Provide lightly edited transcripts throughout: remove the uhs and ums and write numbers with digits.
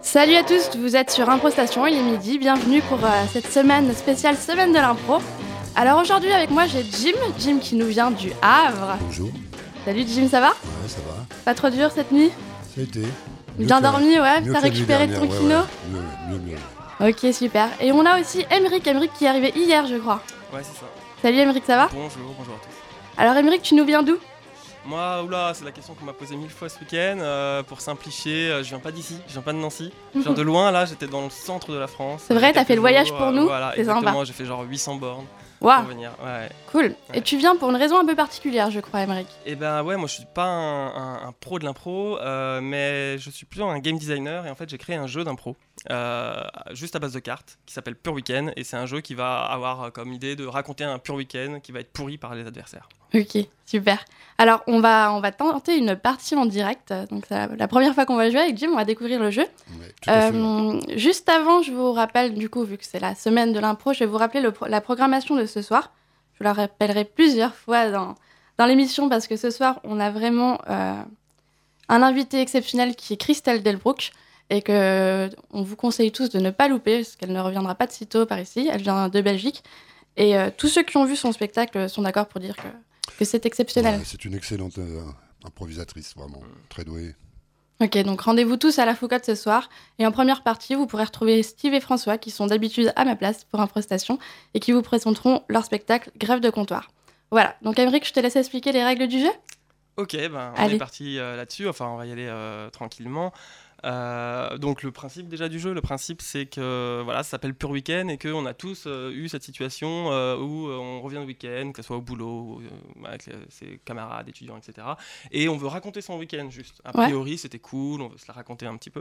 Salut à tous, vous êtes sur Improstation, il est midi, bienvenue pour cette semaine spéciale Semaine de l'impro. Alors aujourd'hui avec moi j'ai Jim qui nous vient du Havre. Bonjour. Salut Jim, ça va ? Ouais, ça va. Pas trop dur cette nuit ? Ça a été. Bien dormi, ouais, t'as récupéré de ton kino ? Mieux. Ok, super. Et on a aussi Émeric qui est arrivé hier je crois. Ouais, c'est ça. Salut Émeric, ça va ? Bonjour à tous. Alors Émeric, tu nous viens d'où ? Moi, c'est la question qu'on m'a posée 1000 fois ce week-end. Pour simplifier, je viens pas d'ici, je viens pas de Nancy. Je viens de loin, là, j'étais dans le centre de la France. C'est vrai, t'as fait le voyage pour nous ? Voilà, c'est exactement, sympa. j'ai fait genre 800 bornes Waouh, pour venir. Ouais. cool. Ouais. Et tu viens pour une raison un peu particulière je crois Émeric. Et ben ouais, moi je suis pas un pro de l'impro, mais je suis plutôt un game designer et en fait j'ai créé un jeu d'impro. Juste à base de cartes qui s'appelle Pure Weekend et c'est un jeu qui va avoir comme idée de raconter un pure week-end qui va être pourri par les adversaires. Ok, super. Alors, on va tenter une partie en direct. Donc, c'est la première fois qu'on va jouer avec Jim, on va découvrir le jeu. Ouais, tout à fait. Juste avant, je vous rappelle, du coup, vu que c'est la semaine de l'impro, je vais vous rappeler la programmation de ce soir. Je vous la rappellerai plusieurs fois dans l'émission parce que ce soir, on a vraiment un invité exceptionnel qui est Christelle Delbrook et qu'on vous conseille tous de ne pas louper parce qu'elle ne reviendra pas de sitôt par ici. Elle vient de Belgique. Et tous ceux qui ont vu son spectacle sont d'accord pour dire que c'est exceptionnel. Ouais, c'est une excellente improvisatrice, vraiment, très douée. Ok, donc rendez-vous tous à la Foucault ce soir. Et en première partie, vous pourrez retrouver Steve et François qui sont d'habitude à ma place pour Improstation et qui vous présenteront leur spectacle Grève de comptoir. Voilà, donc Émeric, je te laisse expliquer les règles du jeu. Ok, on Allez. est parti là-dessus, enfin on va y aller tranquillement. Donc le principe déjà du jeu, c'est que voilà, ça s'appelle Pure Weekend et qu'on a tous eu cette situation où on revient le week-end, que ce soit au boulot, avec ses camarades, étudiants, etc. Et on veut raconter son week-end juste. A priori, c'était cool, on veut se la raconter un petit peu.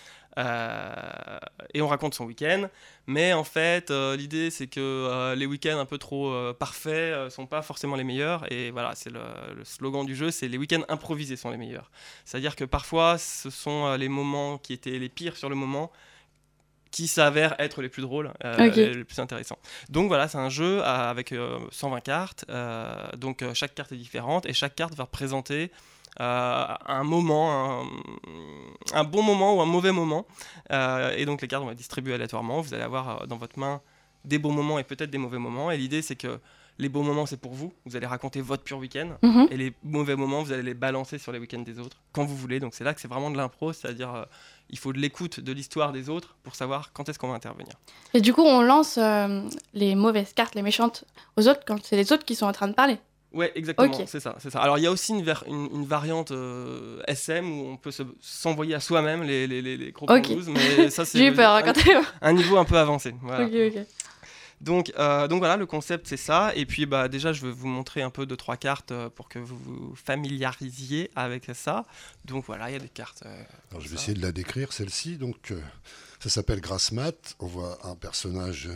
Et on raconte son week-end, mais en fait l'idée c'est que les week-ends un peu trop parfaits sont pas forcément les meilleurs, et voilà, c'est le slogan du jeu, c'est les week-ends improvisés sont les meilleurs. C'est-à-dire que parfois ce sont les moments qui étaient les pires sur le moment qui s'avèrent être les plus drôles, et les plus intéressants. Donc voilà, c'est un jeu avec 120 cartes, donc chaque carte est différente et chaque carte va représenter un moment, un bon moment ou un mauvais moment, et donc les cartes vont être distribuées aléatoirement. Vous allez avoir dans votre main des bons moments et peut-être des mauvais moments, et l'idée c'est que les bons moments c'est pour vous allez raconter votre pure week-end, et les mauvais moments vous allez les balancer sur les week-ends des autres quand vous voulez. Donc c'est là que c'est vraiment de l'impro, c'est-à-dire il faut de l'écoute de l'histoire des autres pour savoir quand est-ce qu'on va intervenir. Et du coup on lance les mauvaises cartes, les méchantes aux autres quand c'est les autres qui sont en train de parler. Ouais, exactement, c'est ça. Alors il y a aussi une variante SM où on peut s'envoyer à soi-même les gros blues, mais ça c'est j'ai eu peur quand même. Un niveau un peu avancé. Voilà. Ok. Donc voilà, le concept c'est ça. Et puis déjà je vais vous montrer un peu 2-3 cartes pour que vous vous familiarisiez avec ça. Donc voilà, il y a des cartes. Alors je vais essayer de la décrire, celle-ci. Donc ça s'appelle Grasse Mat. On voit un personnage.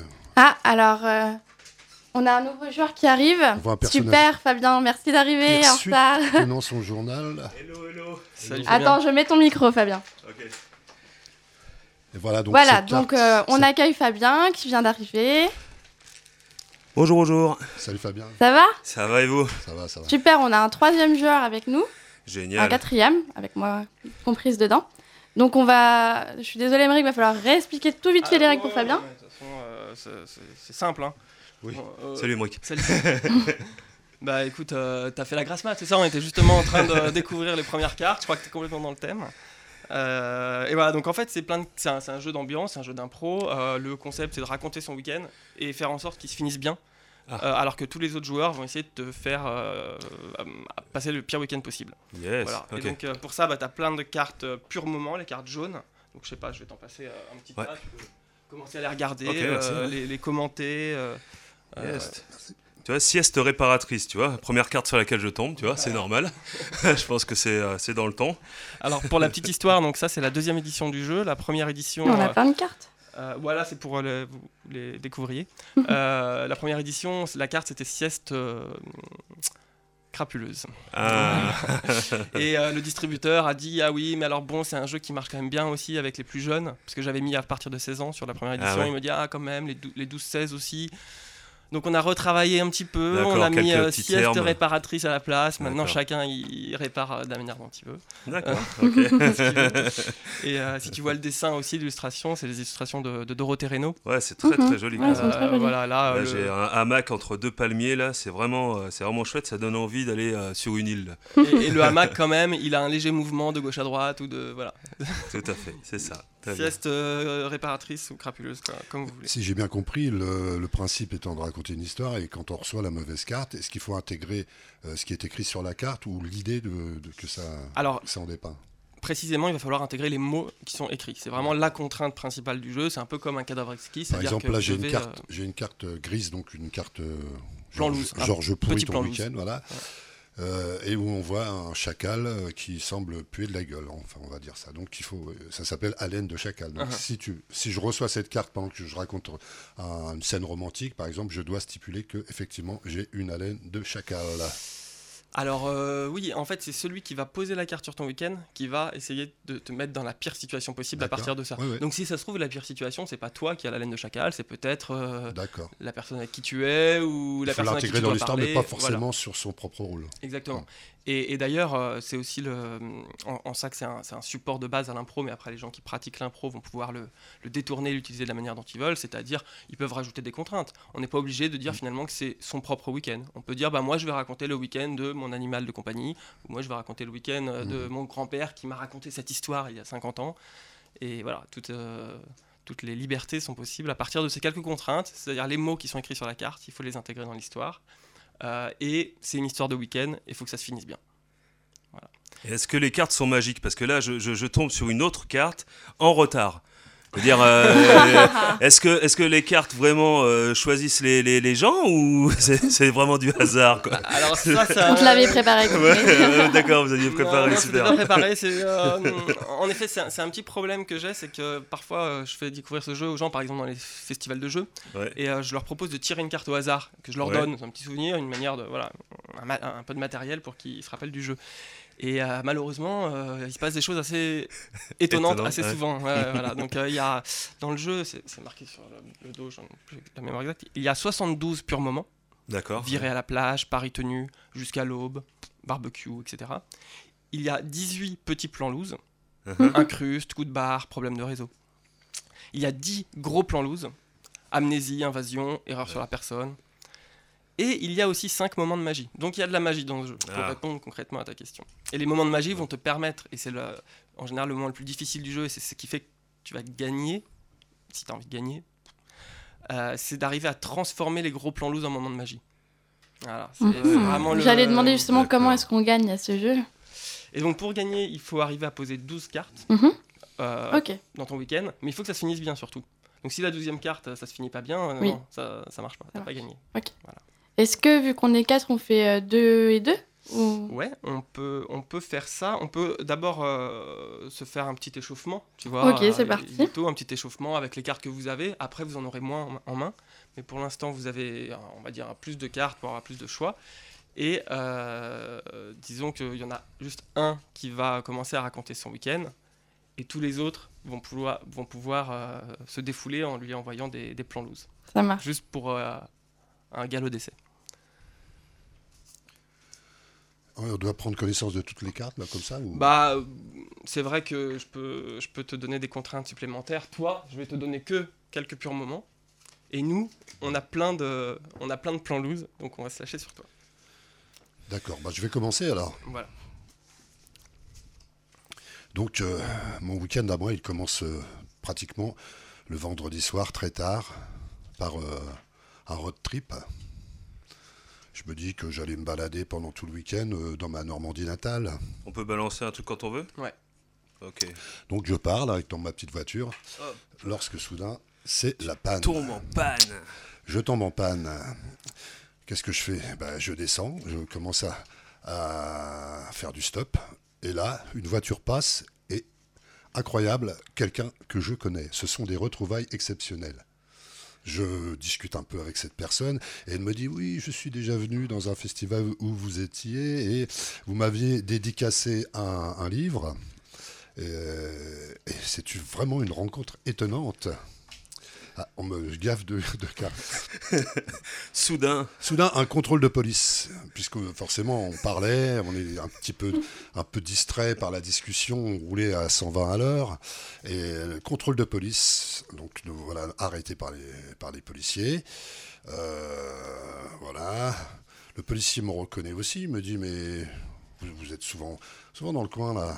On a un nouveau joueur qui arrive. Super, Fabien, merci d'arriver en retard. Tenant son journal. Hello. Salut, attends, je mets ton micro, Fabien. Ok. Et voilà, donc on accueille Fabien qui vient d'arriver. Bonjour. Salut Fabien. Ça va ? Ça va et vous ? Ça va. Super, on a un troisième joueur avec nous. Génial. Un quatrième, avec moi comprise dedans. Donc je suis désolée Émeric, il va falloir réexpliquer tout vite fait les règles pour Fabien. De toute façon, c'est simple. Hein. Oui. Salut Émeric. Salut. Bah écoute, t'as fait la grasse mat, c'est ça ? On était justement en train de découvrir les premières cartes. Je crois que t'es complètement dans le thème. Et voilà, donc en fait c'est un jeu d'ambiance, c'est un jeu d'impro. Le concept c'est de raconter son week-end et faire en sorte qu'il se finisse bien. Alors que tous les autres joueurs vont essayer de te faire passer le pire week-end possible. Yes. Voilà. Okay. Et donc pour ça, t'as plein de cartes pur moment, les cartes jaunes. Donc je sais pas, je vais t'en passer un petit tas. Tu peux commencer à les regarder, les commenter. Yes. Tu vois, sieste réparatrice, tu vois, première carte sur laquelle je tombe, tu vois, c'est normal. Je pense que c'est dans le temps. Alors pour la petite histoire, donc ça c'est la deuxième édition du jeu. La première édition. On a plein de cartes. Voilà, c'est pour vous les découvriez. La première édition, la carte c'était sieste crapuleuse. Et le distributeur a dit ah oui, mais alors bon, c'est un jeu qui marche quand même bien aussi avec les plus jeunes, parce que j'avais mis à partir de 16 ans sur la première édition. Il me dit quand même les 12-16 aussi. Donc on a retravaillé un petit peu, D'accord, on a mis quelques petits sieste termes. réparatrice à la place. Maintenant, D'accord. chacun il répare de la manière dont il veut. D'accord, ok. Ce qu'il veut. Et si tu vois le dessin aussi, l'illustration, c'est les illustrations de Dorothée Reynaud. Ouais, c'est très très joli. Ouais, c'est très joli. Voilà, là, Là, j'ai un hamac entre deux palmiers, là, c'est vraiment chouette, ça donne envie d'aller sur une île. et le hamac quand même, il a un léger mouvement de gauche à droite ou de voilà. Tout à fait, c'est ça. Très bien. Sieste réparatrice ou crapuleuse, quoi, comme vous voulez. Si j'ai bien compris, le principe étant de raconter une histoire, et quand on reçoit la mauvaise carte, est-ce qu'il faut intégrer ce qui est écrit sur la carte ou l'idée que ça en dépeint? Précisément, il va falloir intégrer les mots qui sont écrits. C'est vraiment la contrainte principale du jeu. C'est un peu comme un cadavre exquis. Par exemple, là, j'ai j'ai une carte grise, donc une carte Plan loose, genre je pourris petit ton plan week-end, loose. voilà. Et où on voit un chacal qui semble puer de la gueule, enfin on va dire ça. Donc ça s'appelle haleine de chacal. Donc si je reçois cette carte pendant que je raconte une scène romantique, par exemple, je dois stipuler que effectivement j'ai une haleine de chacal. Alors oui, en fait, c'est celui qui va poser la carte sur ton week-end qui va essayer de te mettre dans la pire situation possible à partir de ça. Ouais. Donc si ça se trouve, la pire situation, c'est pas toi qui as la laine de chacal, c'est peut-être D'accord. la personne avec qui tu es ou la Il faut personne avec qui l'intégrer tu dans dois l'histoire, parler. mais pas forcément Voilà. sur son propre rôle. Exactement. Ouais. Et d'ailleurs, c'est aussi en ça que c'est un support de base à l'impro, mais après les gens qui pratiquent l'impro vont pouvoir le détourner, l'utiliser de la manière dont ils veulent, c'est-à-dire ils peuvent rajouter des contraintes. On n'est pas obligé de dire finalement que c'est son propre week-end. On peut dire, moi je vais raconter le week-end de mon animal de compagnie, ou moi je vais raconter le week-end de mon grand-père qui m'a raconté cette histoire il y a 50 ans. Et voilà, toutes les libertés sont possibles à partir de ces quelques contraintes, c'est-à-dire les mots qui sont écrits sur la carte, il faut les intégrer dans l'histoire. Et c'est une histoire de week-end, il faut que ça se finisse bien. Voilà. Et est-ce que les cartes sont magiques? Parce que là, je tombe sur une autre carte en retard. C'est-à-dire, est-ce que les cartes vraiment choisissent les gens ou c'est vraiment du hasard, quoi? Alors On te l'avait préparé. D'accord, vous aviez préparé, non, super. C'est bien préparé. En effet, c'est un petit problème que j'ai, c'est que parfois je fais découvrir ce jeu aux gens, par exemple dans les festivals de jeux, Ouais. et je leur propose de tirer une carte au hasard, que je leur donne, c'est un petit souvenir, une manière de un peu de matériel pour qu'ils se rappellent du jeu. Et malheureusement, il se passe des choses assez étonnantes assez souvent. Voilà. Donc il y a dans le jeu, c'est marqué sur le dos, j'en ai plus la mémoire exacte. Il y a 72 purs moments. D'accord. Viré à la plage, Paris tenu, jusqu'à l'aube, barbecue, etc. Il y a 18 petits plans loose, incrustes, coup de barre, problème de réseau. Il y a 10 gros plans loose, amnésie, invasion, erreur sur la personne. Et il y a aussi 5 moments de magie. Donc il y a de la magie dans le jeu, pour répondre concrètement à ta question. Et les moments de magie vont te permettre, et c'est en général le moment le plus difficile du jeu, et c'est ce qui fait que tu vas gagner, si tu as envie de gagner, c'est d'arriver à transformer les gros plans loose en moments de magie. Voilà, c'est vraiment J'allais demander justement D'accord. comment est-ce qu'on gagne à ce jeu. Et donc pour gagner, il faut arriver à poser 12 cartes Ok. dans ton week-end, mais il faut que ça se finisse bien surtout. Donc si la 12e carte, ça se finit pas bien, Oui. non, ça marche pas, t'as pas gagné. Est-ce que vu qu'on est 4, on fait 2 et 2 ou... Ouais, on peut faire ça. On peut d'abord se faire un petit échauffement, tu vois. Ok, c'est parti. Vito, un petit échauffement avec les cartes que vous avez. Après, vous en aurez moins en main. Mais pour l'instant, vous avez, on va dire, plus de cartes pour avoir plus de choix. Et disons qu'il y en a juste un qui va commencer à raconter son week-end. Et tous les autres vont pouvoir se défouler en lui envoyant des plans loose. Ça marche. Juste pour un galop d'essai. On doit prendre connaissance de toutes les cartes, là, comme ça ou... Bah, c'est vrai que je peux te donner des contraintes supplémentaires. Toi, je vais te donner que quelques purs moments. Et nous, on a plein de plans loose, donc on va se lâcher sur toi. D'accord, je vais commencer alors. Voilà. Donc, mon week-end à moi, il commence pratiquement le vendredi soir, très tard, par un road trip. Je me dis que j'allais me balader pendant tout le week-end dans ma Normandie natale. On peut balancer un truc quand on veut? Ouais. Ok. Donc, je pars là, dans ma petite voiture, lorsque soudain, c'est la panne. Tombe en panne. Je tombe en panne. Qu'est-ce que je fais? Je descends, je commence à faire du stop. Et là, une voiture passe et, incroyable, quelqu'un que je connais. Ce sont des retrouvailles exceptionnelles. Je discute un peu avec cette personne et elle me dit « Oui, je suis déjà venu dans un festival où vous étiez et vous m'aviez dédicacé un livre. » Et c'est vraiment une rencontre étonnante. On me gaffe de cartes. Soudain, un contrôle de police, puisque forcément on parlait, on est un peu distrait par la discussion, on roulait à 120 à l'heure, et le contrôle de police, donc nous voilà arrêtés par les policiers. Voilà. Le policier me reconnaît aussi, il me dit mais vous êtes souvent dans le coin là.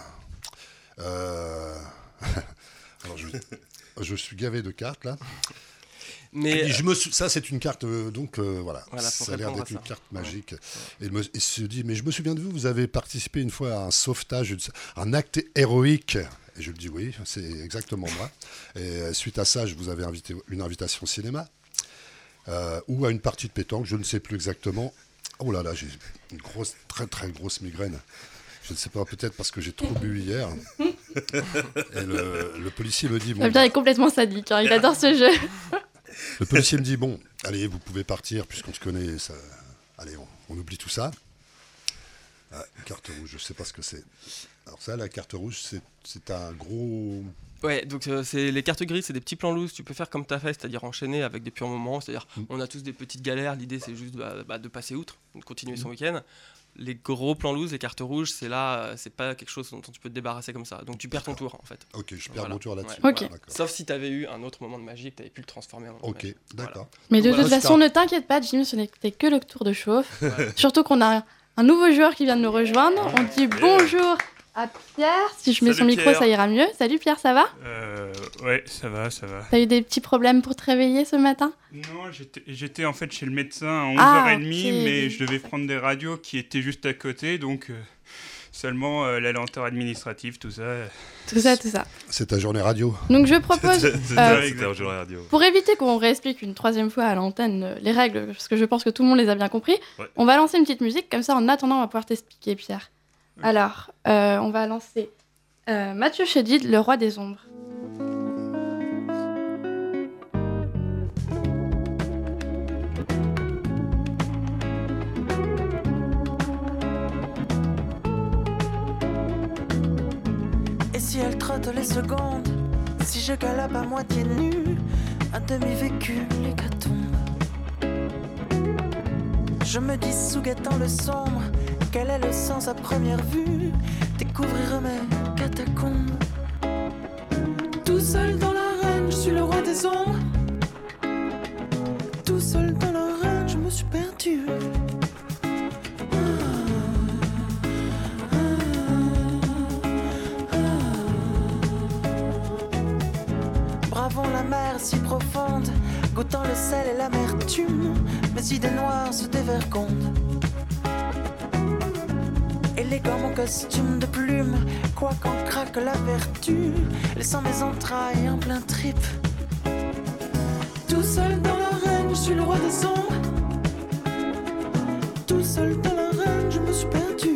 Alors je suis gavé de cartes là. Mais ça c'est une carte voilà ça a l'air d'être une carte magique. Et il se dit mais je me souviens de vous avez participé une fois à un sauvetage, un acte héroïque. Et je lui dis oui, c'est exactement moi. Et suite à ça je vous avais une invitation au cinéma ou à une partie de pétanque, je ne sais plus exactement. Oh là là, j'ai une très très grosse migraine. Je ne sais pas, peut-être parce que j'ai trop bu hier. Et le policier me dit... Fabien est complètement sadique, il adore ce jeu. Le policier me dit, bon, allez, vous pouvez partir, puisqu'on se connaît. Ça... Allez, on oublie tout ça. Carte rouge, je ne sais pas ce que c'est. Alors ça, la carte rouge, c'est un gros... Ouais, donc c'est les cartes grises, c'est des petits plans loose. Tu peux faire comme tu as fait, c'est-à-dire enchaîner avec des purs moments. C'est-à-dire, on a tous des petites galères. L'idée, c'est juste de passer outre, de continuer son week-end. Les gros plans loose, les cartes rouges, c'est pas quelque chose dont tu peux te débarrasser comme ça. Donc tu perds ton tour, en fait. Ok, je perds mon tour là-dessus. Ouais. Okay. Sauf si tu avais eu un autre moment de magie que tu avais pu le transformer en Ok, magie. d'accord. Voilà. Mais de toute façon, ne t'inquiète pas, Jim, ce n'était que le tour de chauffe. Surtout qu'on a un nouveau joueur qui vient de nous rejoindre. On dit bonjour à Pierre. Si je mets son micro, Pierre. Ça ira mieux. Salut Pierre, ça va ? Ouais, ça va. T'as eu des petits problèmes pour te réveiller ce matin ? Non, j'étais en fait chez le médecin à 11h30, mais je devais prendre des radios qui étaient juste à côté, donc seulement la lenteur administrative, tout ça. Tout ça. C'est ta journée radio. Donc je propose, c'est ta journée radio. Pour éviter qu'on réexplique une troisième fois à l'antenne les règles, parce que je pense que tout le monde les a bien compris, on va lancer une petite musique, comme ça en attendant on va pouvoir t'expliquer, Pierre. Alors, on va lancer Mathieu Chédid, Le Roi des Ombres. Et si elle trotte les secondes, si je galope à moitié nu, à demi vécu l'hécatombe. Je me dis sous guettant le sombre, quel est le sens à première vue, découvrir mes catacombes. Tout seul dans l'arène, je suis le roi des ombres. Tout seul dans l'arène, je me suis perdu. Bravons la mer si profonde, goûtant le sel et l'amertume, mes idées noires se dévergondent. Élégant mon costume de plume, quoi qu'en craque la vertu, laissant mes entrailles en plein trip. Tout seul dans l'arène, je suis le roi des ombres. Tout seul dans l'arène, je me suis perdu.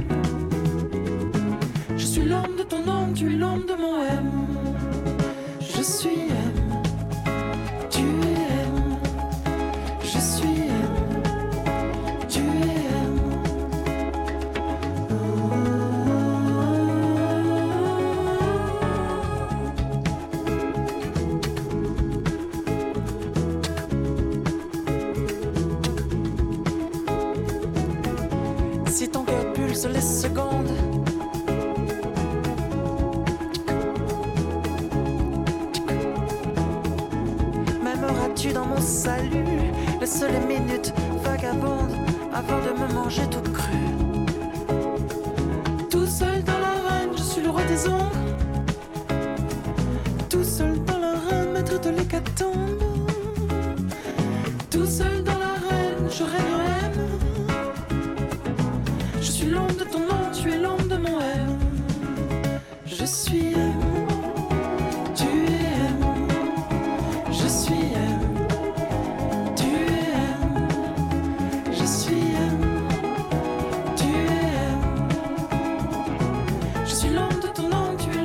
Je suis l'homme de ton ombre, tu es l'homme de mon M. Je suis M, tu es M. Je suis M, tu es M. Si ton cœur pulse les secondes, m'aimeras-tu dans mon salut? Laisse les minutes vagabondes avant de me manger tout cru. Tout seul dans l'arène, je suis le roi des ombres. Tout seul dans l'arène, maître de l'hécatombe. Tout seul dans l'arène, je règne en M. Je suis l'ombre de ton nom, tu es l'ombre de mon M. Je suis M, tu es M. Je suis M, tu es M. Je suis M, tu es M. Je suis l'ombre de ton nom, tu es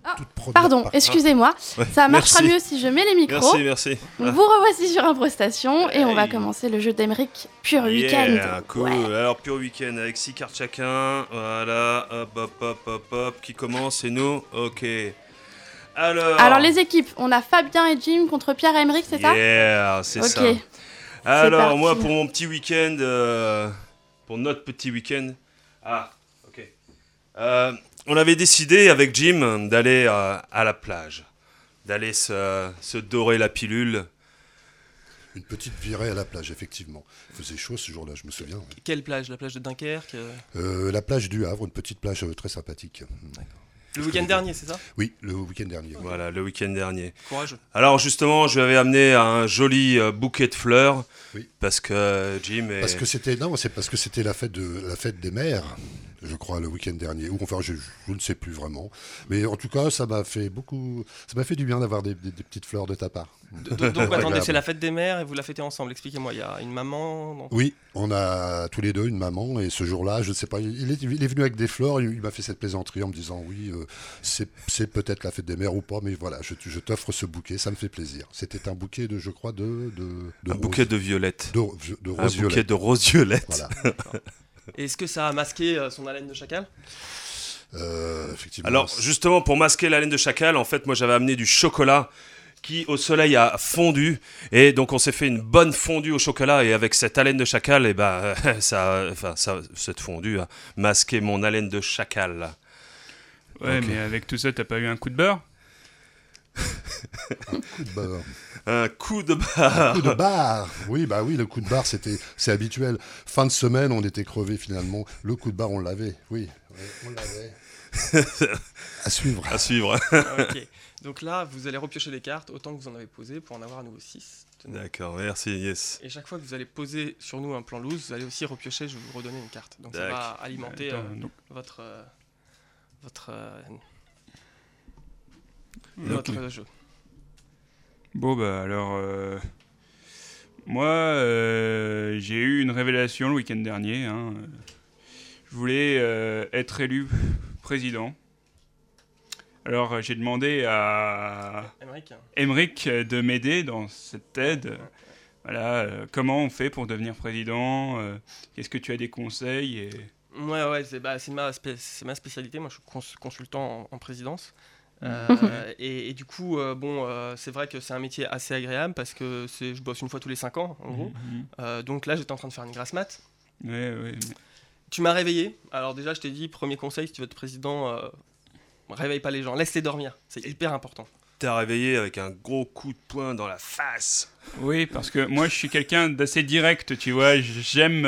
toute première Pardon, partie. excusez-moi. Ouais, Ça marchera merci. mieux si je mets les micros. Merci. Donc, vous revoici sur Improstation et on va Hey. commencer le jeu d'Emeric Pure Yeah, Weekend. cool. Ouais. Alors, Pure Weekend avec 6 cartes chacun. Voilà, hop. Qui commence, c'est nous. Ok. Alors, les équipes, on a Fabien et Jim contre Pierre et Emeric, c'est ça? Yeah, c'est Ok. ça. Alors, parti. moi, pour mon petit week-end, pour notre petit week-end. Ah, ok. On avait décidé avec Jim d'aller à la plage, d'aller se dorer la pilule. Une petite virée à la plage, effectivement. Il faisait chaud ce jour-là, je me souviens. Ouais. Quelle plage? La plage de Dunkerque? La plage du Havre, une petite plage très sympathique. Le week-end dernier, c'est ça? Oui, le week-end dernier. Ouais. Voilà, le week-end dernier. Courageux. Alors justement, je lui avais amené un joli bouquet de fleurs, Oui. parce que Jim est... Parce que c'était la fête des mères, je crois, le week-end dernier. Ou enfin, je ne sais plus vraiment. Mais en tout cas, ça m'a fait du bien d'avoir des petites fleurs de ta part. Donc attendez, Agréable. c'est la fête des mères et vous la fêtez ensemble. Expliquez-moi, il y a une maman. Non. Oui, on a tous les deux une maman et ce jour-là, je ne sais pas, il est venu avec des fleurs, il m'a fait cette plaisanterie en me disant oui, c'est peut-être la fête des mères ou pas, mais voilà, je t'offre ce bouquet, ça me fait plaisir. C'était un bouquet de, je crois, de un bouquet de violettes. de Un roses bouquet violettes. de roses violettes. Voilà. Et est-ce que ça a masqué son haleine de chacal? Effectivement. Alors justement, pour masquer la laine de chacal, en fait, moi j'avais amené du chocolat qui au soleil a fondu, et donc on s'est fait une bonne fondue au chocolat, et avec cette haleine de chacal, et cette fondue a masqué mon haleine de chacal. Ouais, Ok. mais avec tout ça, t'as pas eu un coup de beurre? coup de barre. Un coup de barre. Coup de barre. Oui, bah oui, le coup de barre, c'est habituel. Fin de semaine, on était crevés finalement. Le coup de barre, on l'avait. Oui, on l'avait. À suivre. À suivre. Ok. Donc là, vous allez repiocher les cartes autant que vous en avez posé pour en avoir à nouveau 6. D'accord, merci, yes. Et chaque fois que vous allez poser sur nous un plan loose, vous allez aussi repiocher, je vais vous redonner une carte. Donc ça D'accord. va alimenter Attends, donc, votre ok. jeu. Bon, bah alors, moi, j'ai eu une révélation le week-end dernier. Hein. Je voulais être élu président. Alors, j'ai demandé à Emeric de m'aider dans cette aide. Voilà, comment on fait pour devenir président? Qu'est-ce que tu as des conseils Ouais, c'est ma spécialité. Moi, je suis consultant en présidence. Et du coup, c'est vrai que c'est un métier assez agréable parce que je bosse une fois tous les 5 ans, en gros. Donc là, j'étais en train de faire une grasse mat. Ouais. Tu m'as réveillé. Alors déjà, je t'ai dit, premier conseil, si tu veux être président, réveille pas les gens, laisse-les dormir. C'est hyper important. T'as réveillé avec un gros coup de poing dans la face. Oui, parce que moi, je suis quelqu'un d'assez direct, tu vois. J'aime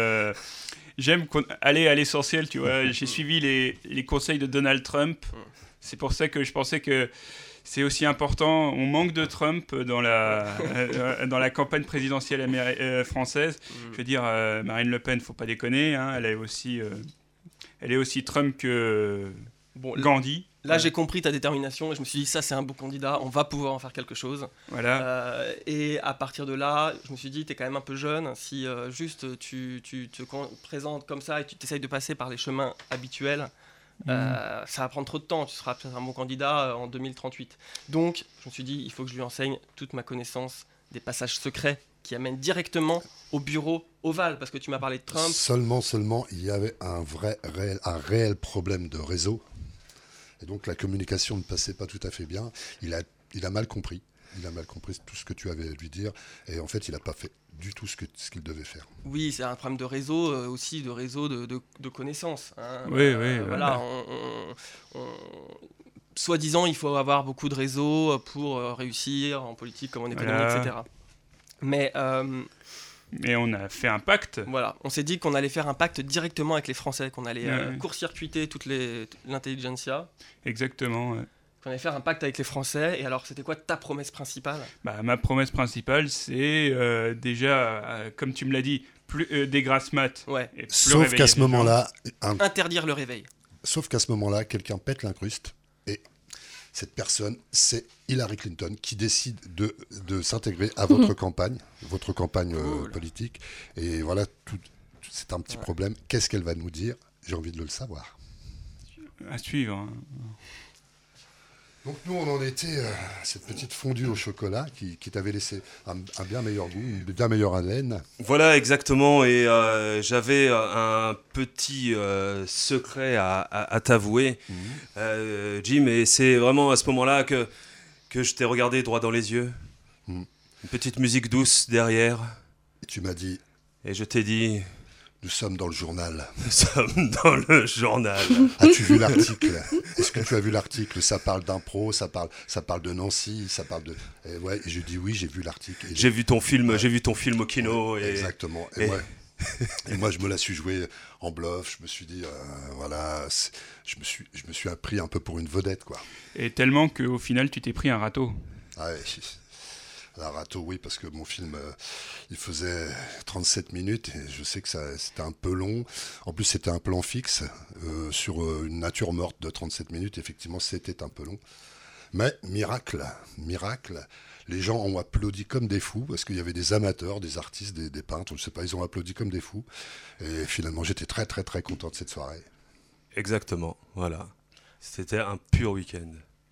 aller à l'essentiel, tu vois. J'ai suivi les conseils de Donald Trump. C'est pour ça que je pensais que c'est aussi important. On manque de Trump dans la campagne présidentielle française. Je veux dire, Marine Le Pen, faut pas déconner. Hein, elle est aussi Trump que Gandhi. Là, j'ai compris ta détermination et je me suis dit, ça, c'est un beau candidat, on va pouvoir en faire quelque chose. Voilà. Et à partir de là, je me suis dit, t'es quand même un peu jeune. Si juste tu te présentes comme ça et tu t'essayes de passer par les chemins habituels, ça va prendre trop de temps. Tu seras peut-être un bon candidat en 2038. Donc, je me suis dit, il faut que je lui enseigne toute ma connaissance des passages secrets qui amènent directement au bureau ovale. Parce que tu m'as parlé de Trump. Seulement, il y avait un réel problème de réseau. Et donc la communication ne passait pas tout à fait bien. Il a mal compris. Il a mal compris tout ce que tu avais à lui dire. Et en fait, il n'a pas fait du tout ce qu'il devait faire. Oui, c'est un problème de réseau, aussi de réseau de connaissances. Hein. Oui. Voilà, soi-disant, il faut avoir beaucoup de réseaux pour réussir en politique comme en économie, Voilà. etc. Mais on a fait un pacte. voilà, on s'est dit qu'on allait faire un pacte directement avec les Français, qu'on allait Ouais. court-circuiter toute l'intelligentsia, Exactement. Ouais. qu'on allait faire un pacte avec les Français. Et alors, c'était quoi ta promesse principale? Bah, ma promesse principale, c'est déjà, comme tu me l'as dit, plus des grasses mat. Ouais, Et plus Sauf réveiller qu'à ce les gens. moment-là, interdire le réveil. quelqu'un pète l'incruste et cette personne, c'est Hillary Clinton qui décide de s'intégrer à votre campagne Cool. politique. Et voilà, c'est un petit problème. Qu'est-ce qu'elle va nous dire? J'ai envie de le savoir. À suivre. Hein. Donc nous, on en était à cette petite fondue au chocolat qui t'avait laissé un bien meilleur goût, une bien meilleure haleine. Voilà, exactement. Et j'avais un petit secret à t'avouer, Jim. Et c'est vraiment à ce moment-là que je t'ai regardé droit dans les yeux. Une petite musique douce derrière. Et tu m'as dit, Et je t'ai dit, nous sommes dans le journal. nous sommes dans le journal. As-tu vu l'article? Est-ce que tu as vu l'article? Ça parle d'impro, ça parle de Nancy, ça parle de... Et ouais, et je dis oui, j'ai vu l'article. J'ai vu ton film au kino. Et... Exactement. Et moi, je me la suis joué en bluff. Je me suis dit, voilà, je me suis appris un peu pour une vedette, quoi. Et tellement qu'au final, tu t'es pris un râteau. Ah ouais. Un râteau, oui, parce que mon film, il faisait 37 minutes et je sais que c'était un peu long. En plus, c'était un plan fixe sur une nature morte de 37 minutes. Effectivement, c'était un peu long. Mais miracle, les gens ont applaudi comme des fous parce qu'il y avait des amateurs, des artistes, des peintres, je ne sais pas, ils ont applaudi comme des fous. Et finalement, j'étais très, très, très content de cette soirée. Exactement, voilà. C'était un pur week-end.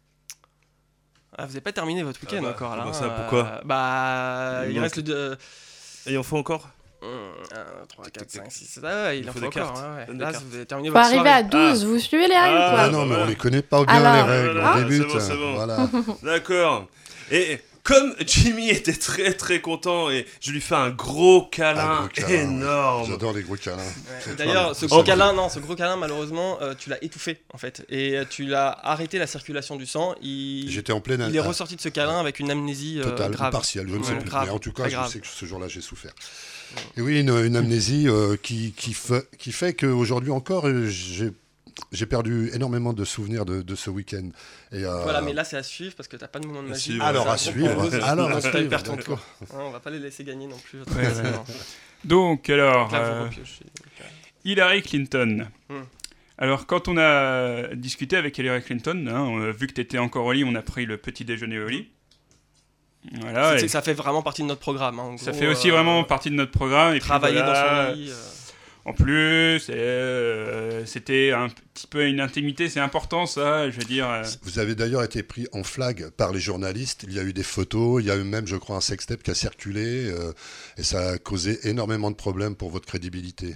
Ah, vous n'avez pas terminé votre week-end encore là. Ça, pourquoi il reste le. Et il en faut encore 1, 3, 4, 5, 6, 7. Ah ouais, il en faut des encore. cartes. Ouais. Là, vous avez terminé Faut votre arriver soirée. à 12, vous suivez les règles, Ah, quoi. Ah non, mais on les connaît pas bien, Alors, les règles, voilà. on débute. C'est bon. Voilà. D'accord. Et comme Jimmy était très très content et je lui fais un gros câlin, Un gros câlin, énorme. J'adore les gros câlins. Ouais. D'ailleurs, ce gros câlin, malheureusement, tu l'as étouffé en fait, et tu l'as arrêté la circulation du sang. J'étais en pleine Il est ressorti de ce câlin avec une amnésie totale ou grave. partielle, je ne sais plus. Grave, Mais en tout cas, très je grave. sais que ce jour-là, j'ai souffert. Et oui, une amnésie qui fait qu'aujourd'hui encore, j'ai perdu énormément de souvenirs de ce week-end. Et, Voilà, mais là c'est à suivre parce que t'as pas de moment de magie. suivre. alors à C'est un suivre. gros pause. Alors à Donc, tu suivre. perds ton d'accord. tour. On va pas les laisser gagner non plus. Ouais. Donc, alors, Là, vous repiocher. Hillary Clinton. Hmm. Alors, quand on a discuté avec Hillary Clinton, vu que tu étais encore au lit, on a pris le petit déjeuner au lit. Voilà. Ça fait vraiment partie de notre programme. Hein, en Ça gros, fait aussi vraiment partie de notre programme. Et puis travailler voilà, dans son lit. En plus, c'était un petit peu une intimité, c'est important ça, je veux dire. Vous avez d'ailleurs été pris en flag par les journalistes. Il y a eu des photos, il y a eu même, je crois, un sextape qui a circulé. Et ça a causé énormément de problèmes pour votre crédibilité.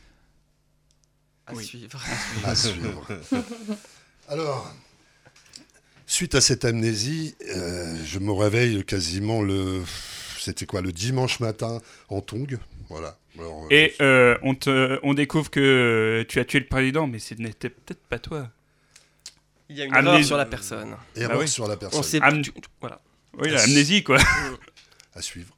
À Oui. suivre. À suivre. Alors, suite à cette amnésie, je me réveille quasiment c'était quoi, le dimanche matin en tongs. Voilà. Alors, Et on découvre que tu as tué le président, mais ce n'était peut-être pas toi. Il y a une erreur Amnésie. sur la personne. erreur oui. sur la personne. On sait. Voilà. Oui, l'amnésie quoi. À suivre.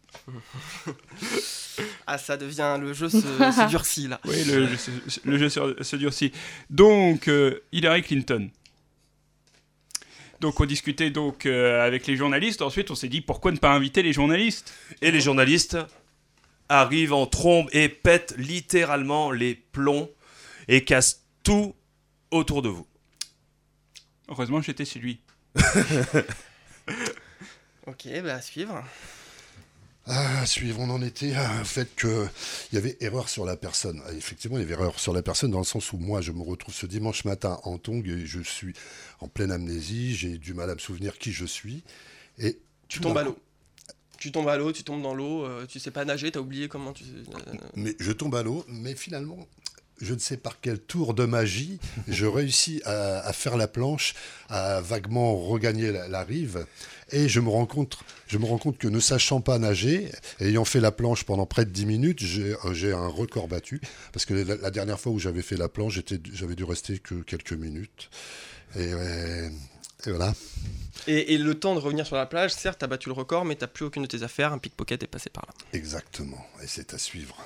Ah, ça devient le jeu se durcit là. Oui, le jeu se durcit. Donc, Hillary Clinton. Donc, on discutait donc, avec les journalistes. Ensuite, on s'est dit, pourquoi ne pas inviter les journalistes ? Et les journalistes arrivent en trombe et pètent littéralement les plombs et cassent tout autour de vous. Heureusement, j'étais chez lui. Ok, bah à suivre. À suivre, on en était au fait qu'il y avait erreur sur la personne. Ah, effectivement, il y avait erreur sur la personne dans le sens où moi, je me retrouve ce dimanche matin en tongs et je suis en pleine amnésie, j'ai du mal à me souvenir qui je suis. Et Tu tombes à l'eau. Tu tombes à l'eau, tu tombes dans l'eau, tu sais pas nager, t'as oublié comment tu. Mais je tombe à l'eau, mais finalement, je ne sais par quel tour de magie, je réussis à faire la planche, à vaguement regagner la rive. Et je me rends compte que ne sachant pas nager, ayant fait la planche pendant près de 10 minutes, j'ai un record battu. Parce que la dernière fois où j'avais fait la planche, j'avais dû rester que quelques minutes. Et voilà. Et le temps de revenir sur la plage, certes, t'as battu le record, mais t'as plus aucune de tes affaires, un pickpocket est passé par là. Exactement. Et c'est à suivre.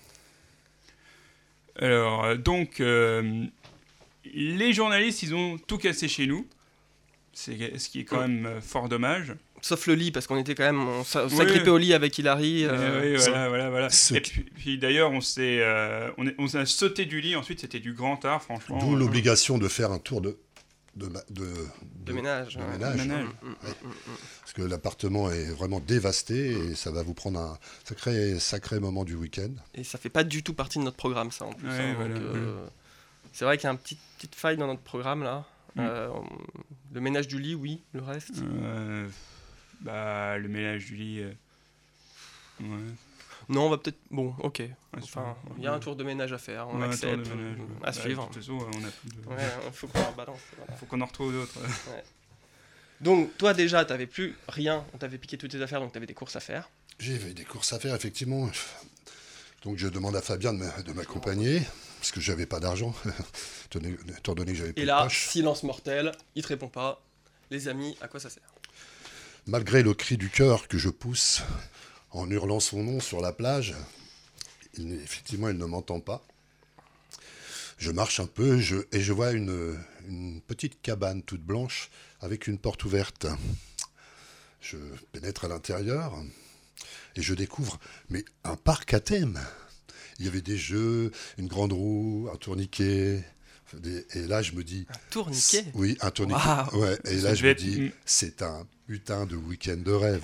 Alors, donc, les journalistes, ils ont tout cassé chez nous. C'est ce qui est quand même fort dommage. Sauf le lit, parce qu'on était quand même. On s'agrippait au lit avec Hilary. Oui, voilà. Ce Et puis d'ailleurs, on a sauté du lit. Ensuite, c'était du grand art, franchement. D'où l'obligation de faire un tour de ménage. de ouais. ménage. Ménage. Parce que l'appartement est vraiment dévasté et ça va vous prendre un sacré moment du week-end. Et ça fait pas du tout partie de notre programme, ça en plus. Ouais, hein, voilà, donc, voilà. C'est vrai qu'il y a une petite faille dans notre programme là. Le ménage du lit, oui. Le reste Le ménage du lit. Ouais. Non, on va peut-être... Bon, ok. Ouais, Enfin, il y a un tour de ménage à faire. On Ouais, un accepte. tour de ménage. À suivre. De toute façon, on a plus de... Ouais, faut qu'on en balance. Voilà. Faut qu'on en retrouve d'autres. Donc, toi, déjà, t'avais plus rien. On t'avait piqué toutes tes affaires, donc t'avais des courses à faire. J'avais des courses à faire, effectivement. Donc je demande à Fabien de m'accompagner, parce que j'avais pas d'argent, étant donné que j'avais plus Et de là, poche. silence mortel, il te répond pas. Les amis, à quoi ça sert? Malgré le cri du cœur que je pousse en hurlant son nom sur la plage, effectivement, il ne m'entend pas. Je marche un peu et je vois une petite cabane toute blanche avec une porte ouverte. Je pénètre à l'intérieur et je découvre un parc à thème. Il y avait des jeux, une grande roue, un tourniquet. Et là, je me dis... Un tourniquet? Oui, un tourniquet. Waouh. Ouais, et Ça là, je devait me être- dis, c'est un putain de week-end de rêve.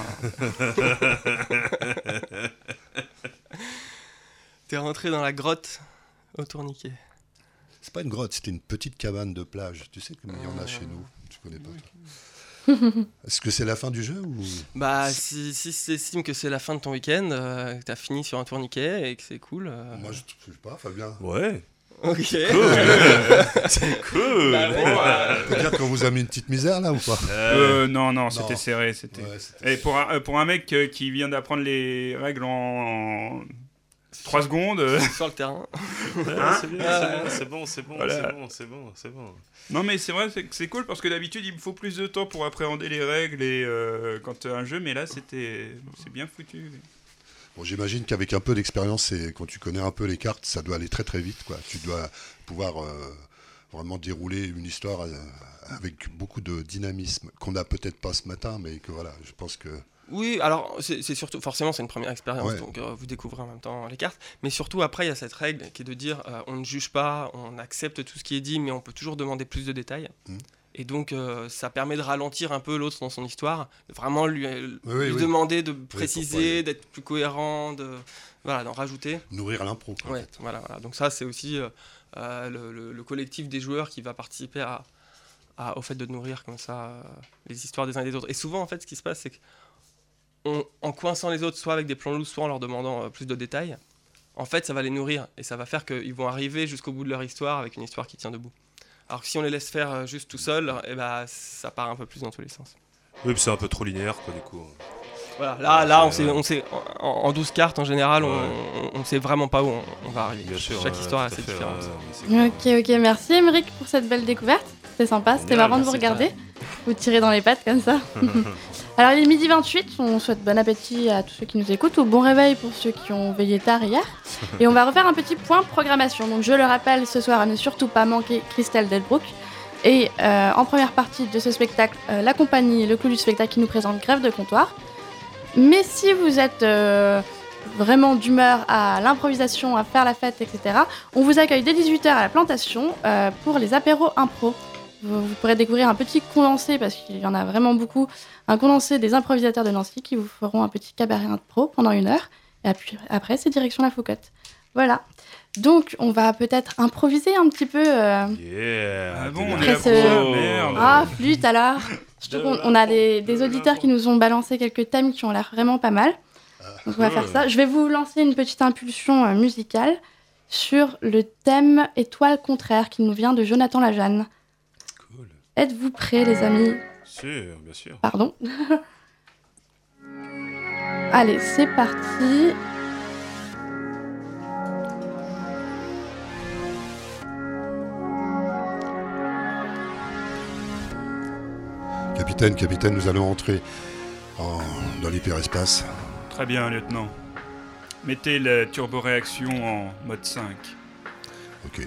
T'es rentré dans la grotte au tourniquet. C'est pas une grotte, c'était une petite cabane de plage. Tu sais comme il y en a chez nous. Tu connais pas, toi. Est-ce que c'est la fin du jeu ou... Bah, si t'estimes que c'est la fin de ton week-end, que t'as fini sur un tourniquet et que c'est cool. Moi, je sais pas, Fabien. Ouais. Ok. C'est cool. Bah, bon, On peut dire qu'on vous a mis une petite misère là ou pas? Non, c'était Non. serré. C'était... Ouais, c'était- Et pour un mec qui vient d'apprendre les règles en 3 secondes... sur le terrain. C'est bien, c'est bon, Voilà. c'est bon. Non, mais c'est vrai, c'est cool parce que d'habitude il me faut plus de temps pour appréhender les règles et quand un jeu, mais là c'est bien foutu. Bon, j'imagine qu'avec un peu d'expérience et quand tu connais un peu les cartes, ça doit aller très très vite, quoi. Tu dois pouvoir vraiment dérouler une histoire avec beaucoup de dynamisme qu'on n'a peut-être pas ce matin, mais que voilà, je pense que... Oui, alors c'est surtout, forcément c'est une première expérience, Ouais. donc vous découvrez en même temps les cartes, mais surtout après il y a cette règle qui est de dire on ne juge pas, on accepte tout ce qui est dit, mais on peut toujours demander plus de détails. Et donc ça permet de ralentir un peu l'autre dans son histoire, de vraiment lui oui. demander de pour préciser, pas- d'être plus cohérent, voilà, d'en rajouter. Nourrir l'impro, quoi, en Ouais, fait. voilà. Donc ça c'est aussi le collectif des joueurs qui va participer au fait de nourrir comme ça les histoires des uns et des autres. Et souvent en fait ce qui se passe c'est que en coinçant les autres, soit avec des plans lourds, soit en leur demandant plus de détails, en fait, ça va les nourrir et ça va faire qu'ils vont arriver jusqu'au bout de leur histoire avec une histoire qui tient debout. Alors que si on les laisse faire juste tout seuls, eh ben, ça part un peu plus dans tous les sens. Oui, puis c'est un peu trop linéaire, quoi, du coup. Voilà, là, on sait, en 12 cartes en général, on sait vraiment pas où on va arriver. Bien sûr. Chaque histoire est tout à assez fait, différente. mais c'est cool. Ok, merci Émeric pour cette belle découverte. C'était sympa, c'était Génial, marrant de vous merci, regarder. Vous tirez dans les pattes comme ça. Alors il est midi 28, on souhaite bon appétit à tous ceux qui nous écoutent ou bon réveil pour ceux qui ont veillé tard hier. Et on va refaire un petit point programmation. Donc je le rappelle, ce soir à ne surtout pas manquer Christelle Delbrook. Et en première partie de ce spectacle, la compagnie Le Clou du spectacle qui nous présente Grève de comptoir. Mais si vous êtes vraiment d'humeur à l'improvisation, à faire la fête, etc., on vous accueille dès 18h à la plantation pour les apéros impro. Vous pourrez découvrir un petit condensé, parce qu'il y en a vraiment beaucoup, un condensé des improvisateurs de Nancy qui vous feront un petit cabaret impro pendant 1 heure. Et puis, après, c'est direction la Foucotte. Voilà. Donc, on va peut-être improviser un petit peu. Yeah. Ah bon, on t'es est Après là ce- pour ça, merde. Ah, flûte alors. Surtout qu'on a des auditeurs qui nous ont balancé quelques thèmes qui ont l'air vraiment pas mal. Donc, on va faire ça. Je vais vous lancer une petite impulsion musicale sur le thème Étoile contraire qui nous vient de Jonathan Lajanne. Cool. Êtes-vous prêts, les amis? Sûr, bien sûr. Pardon. Allez, c'est parti. Capitaine, nous allons entrer dans l'hyperespace. Très bien, lieutenant. Mettez la turboréaction en mode 5. Ok.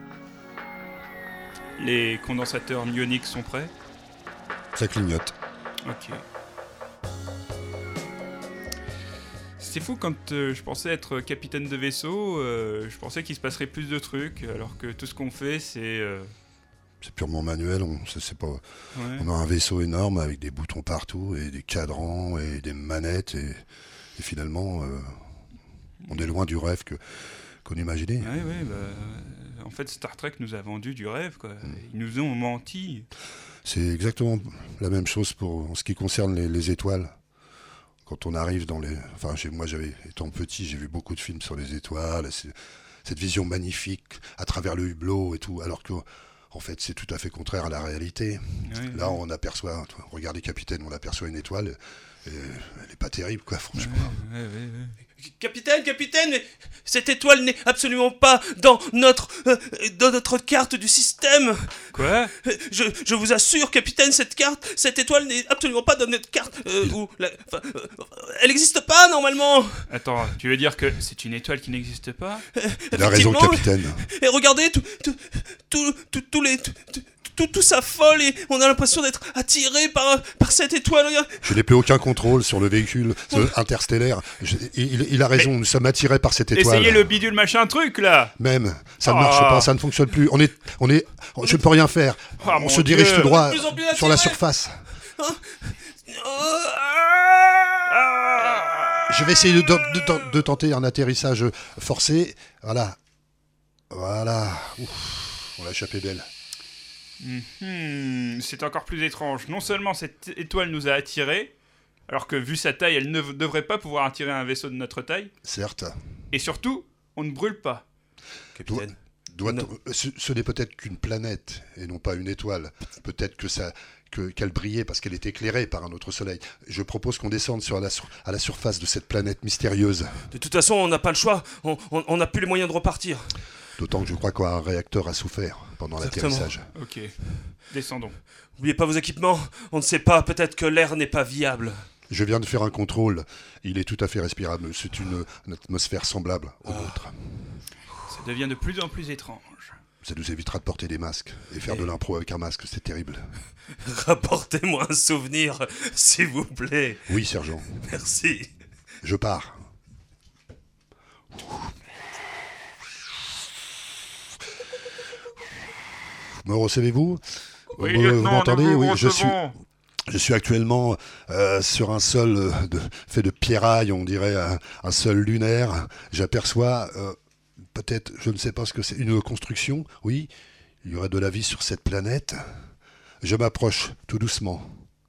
Les condensateurs ioniques sont prêts? Ça clignote. Ok. C'est fou, quand je pensais être capitaine de vaisseau, je pensais qu'il se passerait plus de trucs, alors que tout ce qu'on fait, c'est... C'est purement manuel. ouais. On a un vaisseau énorme avec des boutons partout et des cadrans et des manettes et finalement on est loin du rêve qu'on imaginait. Ouais, En fait, Star Trek nous a vendu du rêve, quoi. Ils nous ont menti. C'est exactement la même chose en ce qui concerne les étoiles. Quand on arrive dans les... Enfin, moi, étant petit, j'ai vu beaucoup de films sur les étoiles, cette vision magnifique à travers le hublot et tout, alors que, en fait, c'est tout à fait contraire à la réalité. Oui, Là, on aperçoit... Regardez Capitaine, on aperçoit une étoile, et elle est pas terrible, quoi, franchement. Ouais. Capitaine, mais cette étoile n'est absolument pas dans notre carte du système. Quoi ? Je vous assure, capitaine, cette étoile n'est absolument pas dans notre carte. Elle n'existe pas normalement. Attends, tu veux dire que c'est une étoile qui n'existe pas ? Il a raison, Capitaine. Et regardez, tout s'affole et on a l'impression d'être attiré par cette étoile. Je n'ai plus aucun contrôle sur le véhicule interstellaire. Il a raison, nous sommes attirés par cette étoile. Essayez le bidule machin truc, là. Même, ça ne marche pas, ça ne fonctionne plus. Je ne peux rien faire. On se dirige tout droit sur la surface. Je vais essayer de tenter un atterrissage forcé. Voilà. Ouf, on l'a échappé belle. C'est encore plus étrange. Non seulement cette étoile nous a attirés, alors que vu sa taille, elle ne devrait pas pouvoir attirer un vaisseau de notre taille. Certes. Et surtout, on ne brûle pas. Capitaine. Ce n'est peut-être qu'une planète et non pas une étoile. Peut-être qu'elle brillait parce qu'elle est éclairée par un autre soleil. Je propose qu'on descende à la surface de cette planète mystérieuse. De toute façon, on n'a pas le choix. On n'a plus les moyens de repartir. D'autant que je crois qu'un réacteur a souffert pendant l'atterrissage. Ok, descendons. N'oubliez pas vos équipements. On ne sait pas, peut-être que l'air n'est pas viable. Je viens de faire un contrôle. Il est tout à fait respirable. C'est une atmosphère semblable aux nôtres. Ça devient de plus en plus étrange. Ça nous évitera de porter des masques. Et faire de l'impro avec un masque, c'est terrible. Rapportez-moi un souvenir, s'il vous plaît. Oui, sergent. Merci. Je pars. Me recevez-vous ? Oui, Vous lieutenant, m'entendez ? nous vous Oui, recevons. Je suis actuellement sur un sol fait de pierraille, on dirait un sol lunaire. J'aperçois, peut-être, je ne sais pas ce que c'est, une construction. Oui, il y aurait de la vie sur cette planète. Je m'approche tout doucement.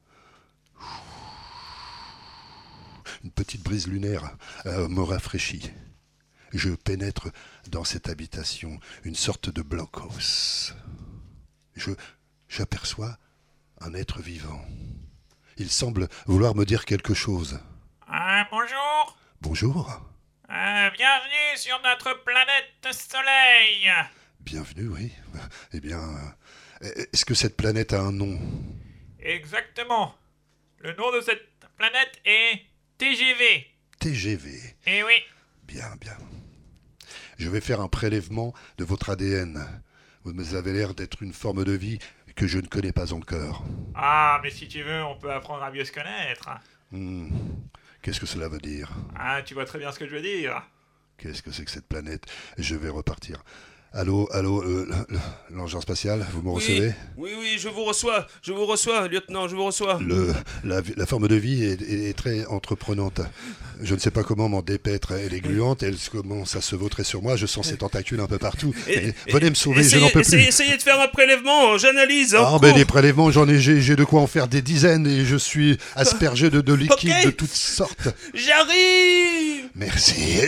Une petite brise lunaire me rafraîchit. Je pénètre dans cette habitation, une sorte de blockhouse. J'aperçois un être vivant. Il semble vouloir me dire quelque chose. Bonjour. Bonjour. Bienvenue sur notre planète Soleil. Bienvenue, oui. Eh bien, est-ce que cette planète a un nom ? Exactement. Le nom de cette planète est TGV. TGV. Eh oui. Bien. Je vais faire un prélèvement de votre ADN. Vous avez l'air d'être une forme de vie que je ne connais pas encore. Ah, mais si tu veux, on peut apprendre à mieux se connaître. Qu'est-ce que cela veut dire ? Ah, tu vois très bien ce que je veux dire. Qu'est-ce que c'est que cette planète ? Je vais repartir. Allô, l'engin spatial, vous me recevez ? Oui, je vous reçois, lieutenant, je vous reçois. La forme de vie est très entreprenante. Je ne sais pas comment m'en dépêtre. Elle est gluante, elle commence à se vautrer sur moi. Je sens ses tentacules un peu partout. Venez me sauver, je n'en peux plus. Essayez de faire un prélèvement, j'analyse. Les prélèvements, j'ai de quoi en faire des dizaines et je suis aspergé de liquides de toutes sortes. J'arrive. Merci.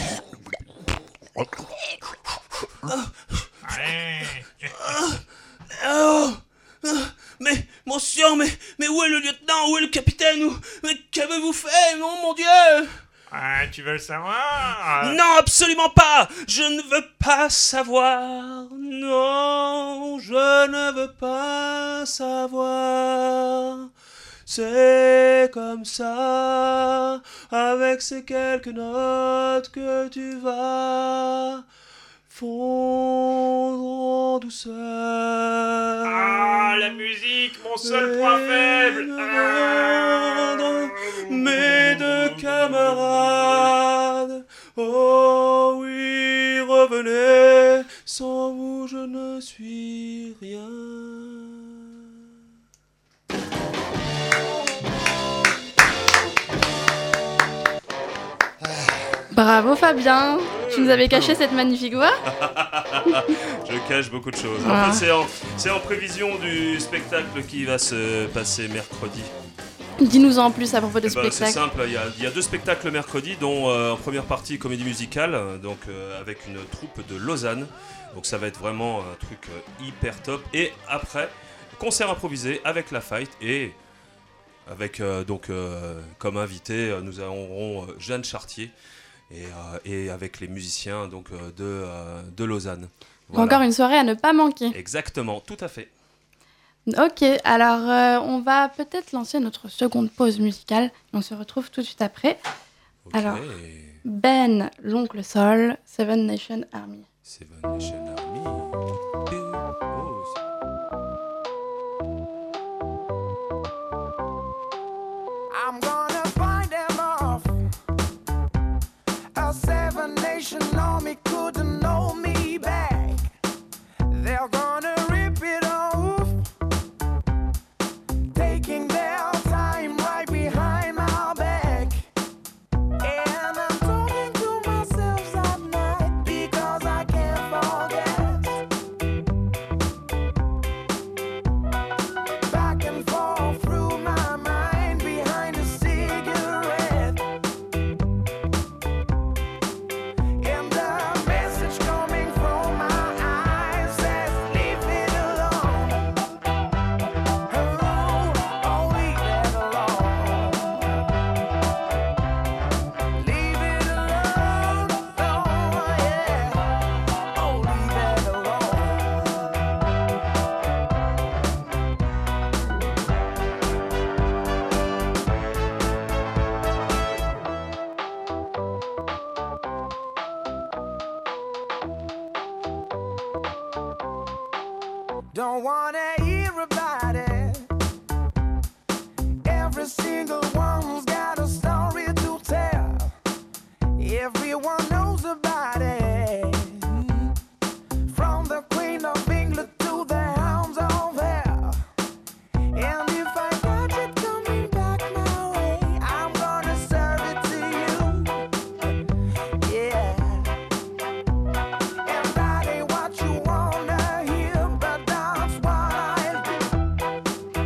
Mais, mon sang, mais où est le lieutenant? Où est le capitaine? Mais qu'avez-vous fait? Non, mon Dieu! Tu veux le savoir? Non, absolument pas! Je ne veux pas savoir. Non, je ne veux pas savoir. C'est comme ça, avec ces quelques notes que tu vas fondre en douceur. Ah, la musique, mon seul point faible. Mes deux camarades, oh oui, revenez, sans vous je ne suis rien. Bravo Fabien, tu nous avais caché cette magnifique voix. Je cache beaucoup de choses. Ah. En fait, c'est en prévision du spectacle qui va se passer mercredi. Dis-nous en plus à propos de Eh ben, c'est spectacle. simple, il y a 2 spectacles mercredi, dont en première partie comédie musicale, donc avec une troupe de Lausanne. Donc ça va être vraiment un truc hyper top. Et après, concert improvisé avec La Fight et avec comme invité, nous aurons Jeanne Chartier et avec les musiciens donc de Lausanne. Voilà. Encore une soirée à ne pas manquer. Exactement, tout à fait. Ok, alors on va peut-être lancer notre seconde pause musicale. On se retrouve tout de suite après. Ok. Alors. Ben, l'oncle Sol, Seven Nation Army. Seven Nation Army. Oh, I'm gonna find them off. A seven nation army couldn't hold me back. They're gonna rip it off, taking their time right behind my back. And I'm talking to myself at night because I can't forget. Back and forth through my mind behind a cigarette. And the message coming from my eyes says, leave it alone. Oh, leave it alone. Leave it alone. Oh, yeah. Oh, leave it alone. Don't wanna hear about it. Every single one's got a story to tell. Everyone knows about it. From the Queen of England to the Hounds of Hell. And if I catch it coming back my way, I'm gonna serve it to you. Yeah. And that ain't what you wanna hear, but that's what I'll do.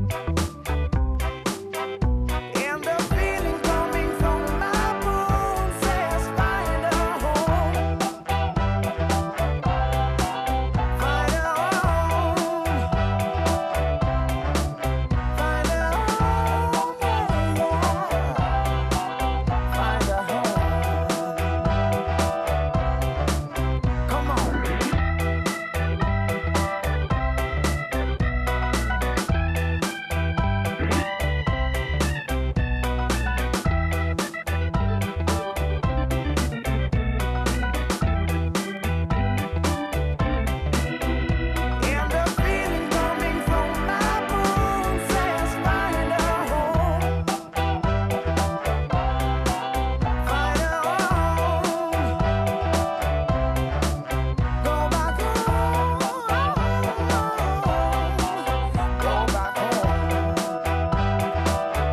And the feeling coming from my bones says find a home. Find a home. Find a home, yeah. Find a home. Come on. And the feeling coming from my bones says find a home. Find a home. Go back home. Go back home.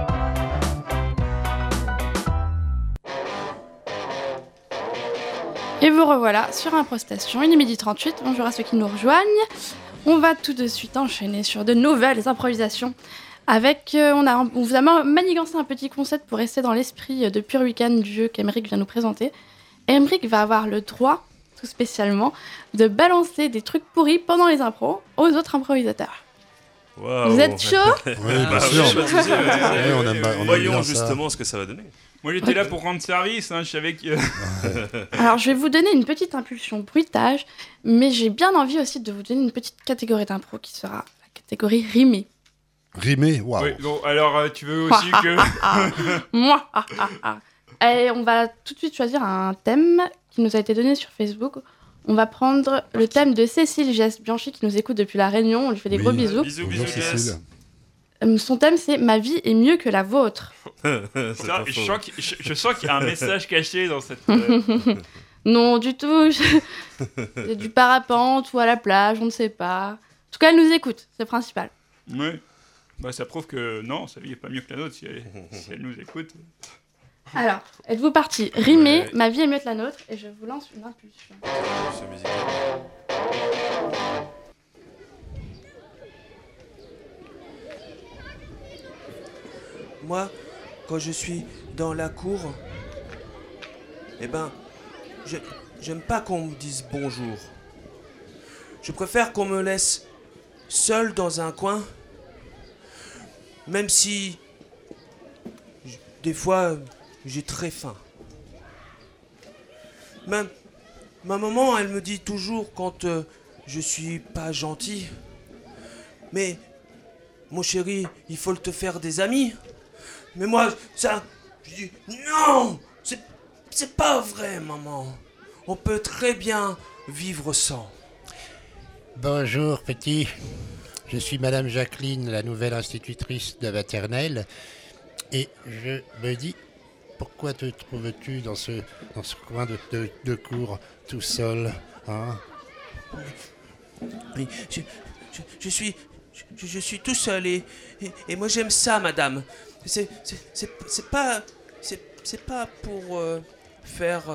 Et vous revoilà sur Improstation, il est 12h38. Bonjour à ceux qui nous rejoignent. On va tout de suite enchaîner sur de nouvelles improvisations. Avec, on vous a manigancé un petit concept pour rester dans l'esprit de Pure Weekend du jeu qu'Emeric vient nous présenter. Emeric va avoir le droit, tout spécialement, de balancer des trucs pourris pendant les impros aux autres improvisateurs. Waouh. Vous êtes chaud? Oui, Bah, bien sûr. oui, je me disais, Ouais, on aime voyons bien ça. justement ce que ça va donner. Moi j'étais là pour rendre service, hein, je savais que. Alors, je vais vous donner une petite impulsion bruitage, mais j'ai bien envie aussi de vous donner une petite catégorie d'impro qui sera la catégorie rimée. Rimé, waouh. Oui, bon, alors tu veux aussi que. Moi. Et on va tout de suite choisir un thème qui nous a été donné sur Facebook. On va prendre le thème de Cécile Gess-Bianchi qui nous écoute depuis La Réunion. On lui fait des Oui. gros bisous. Bisous, Bonjour bisous, Cécile. Jess. Son thème, c'est « Ma vie est mieux que la vôtre C'est Ça, pas je, faux. je sens qu'il y a un message caché dans cette. ». Non, du tout. C'est du parapente ou à la plage, on ne sait pas. En tout cas, elle nous écoute, c'est le principal. Ouais. Bah, ça prouve que non, sa vie est pas mieux que la nôtre si elle nous écoute. Alors, êtes-vous parti? Rimer, Ouais. ma vie est mieux que la nôtre, et je vous lance une impulsion. C'est musical. Moi, quand je suis dans la cour, eh ben, j'aime pas qu'on me dise bonjour. Je préfère qu'on me laisse seul dans un coin, même si des fois j'ai très faim. Ma maman, elle me dit toujours quand je suis pas gentil, mais mon chéri, il faut te faire des amis. Mais moi, ça, je dis non, c'est pas vrai, maman. On peut très bien vivre sans. Bonjour petit, je suis Madame Jacqueline, la nouvelle institutrice de maternelle, et je me dis, pourquoi te trouves-tu dans ce coin de cour tout seul, hein? Oui, je suis tout seul et moi j'aime ça, madame. C'est pas pour faire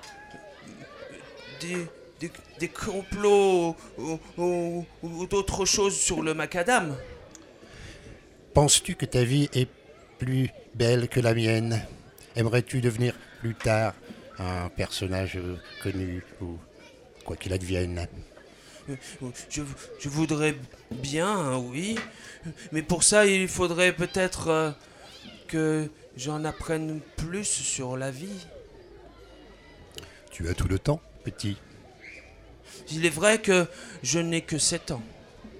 des complots ou d'autres choses sur le macadam. Penses-tu que ta vie est plus belle que la mienne? Aimerais-tu devenir plus tard un personnage connu ou quoi qu'il advienne? Je voudrais bien, hein, oui. Mais pour ça, il faudrait peut-être que j'en apprenne plus sur la vie. Tu as tout le temps, petit. Il est vrai que je n'ai que 7 ans.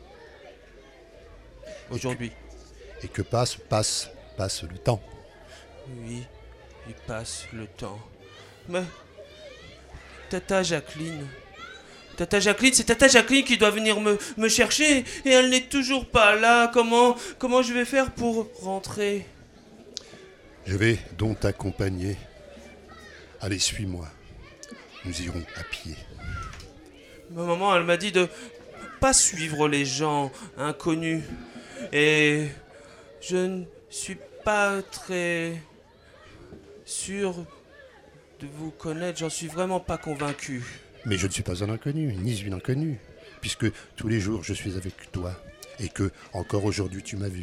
Aujourd'hui. Et que passe le temps. Oui, il passe le temps. Mais Tata Jacqueline, c'est Tata Jacqueline qui doit venir me chercher et elle n'est toujours pas là. Comment je vais faire pour rentrer? Je vais donc t'accompagner. Allez, suis-moi. Nous irons à pied. Ma maman, elle m'a dit de pas suivre les gens inconnus. Et je ne suis pas très sûr de vous connaître. J'en suis vraiment pas convaincu. Mais je ne suis pas un inconnu, ni une inconnue, puisque tous les jours je suis avec toi, et que encore aujourd'hui tu m'as vu.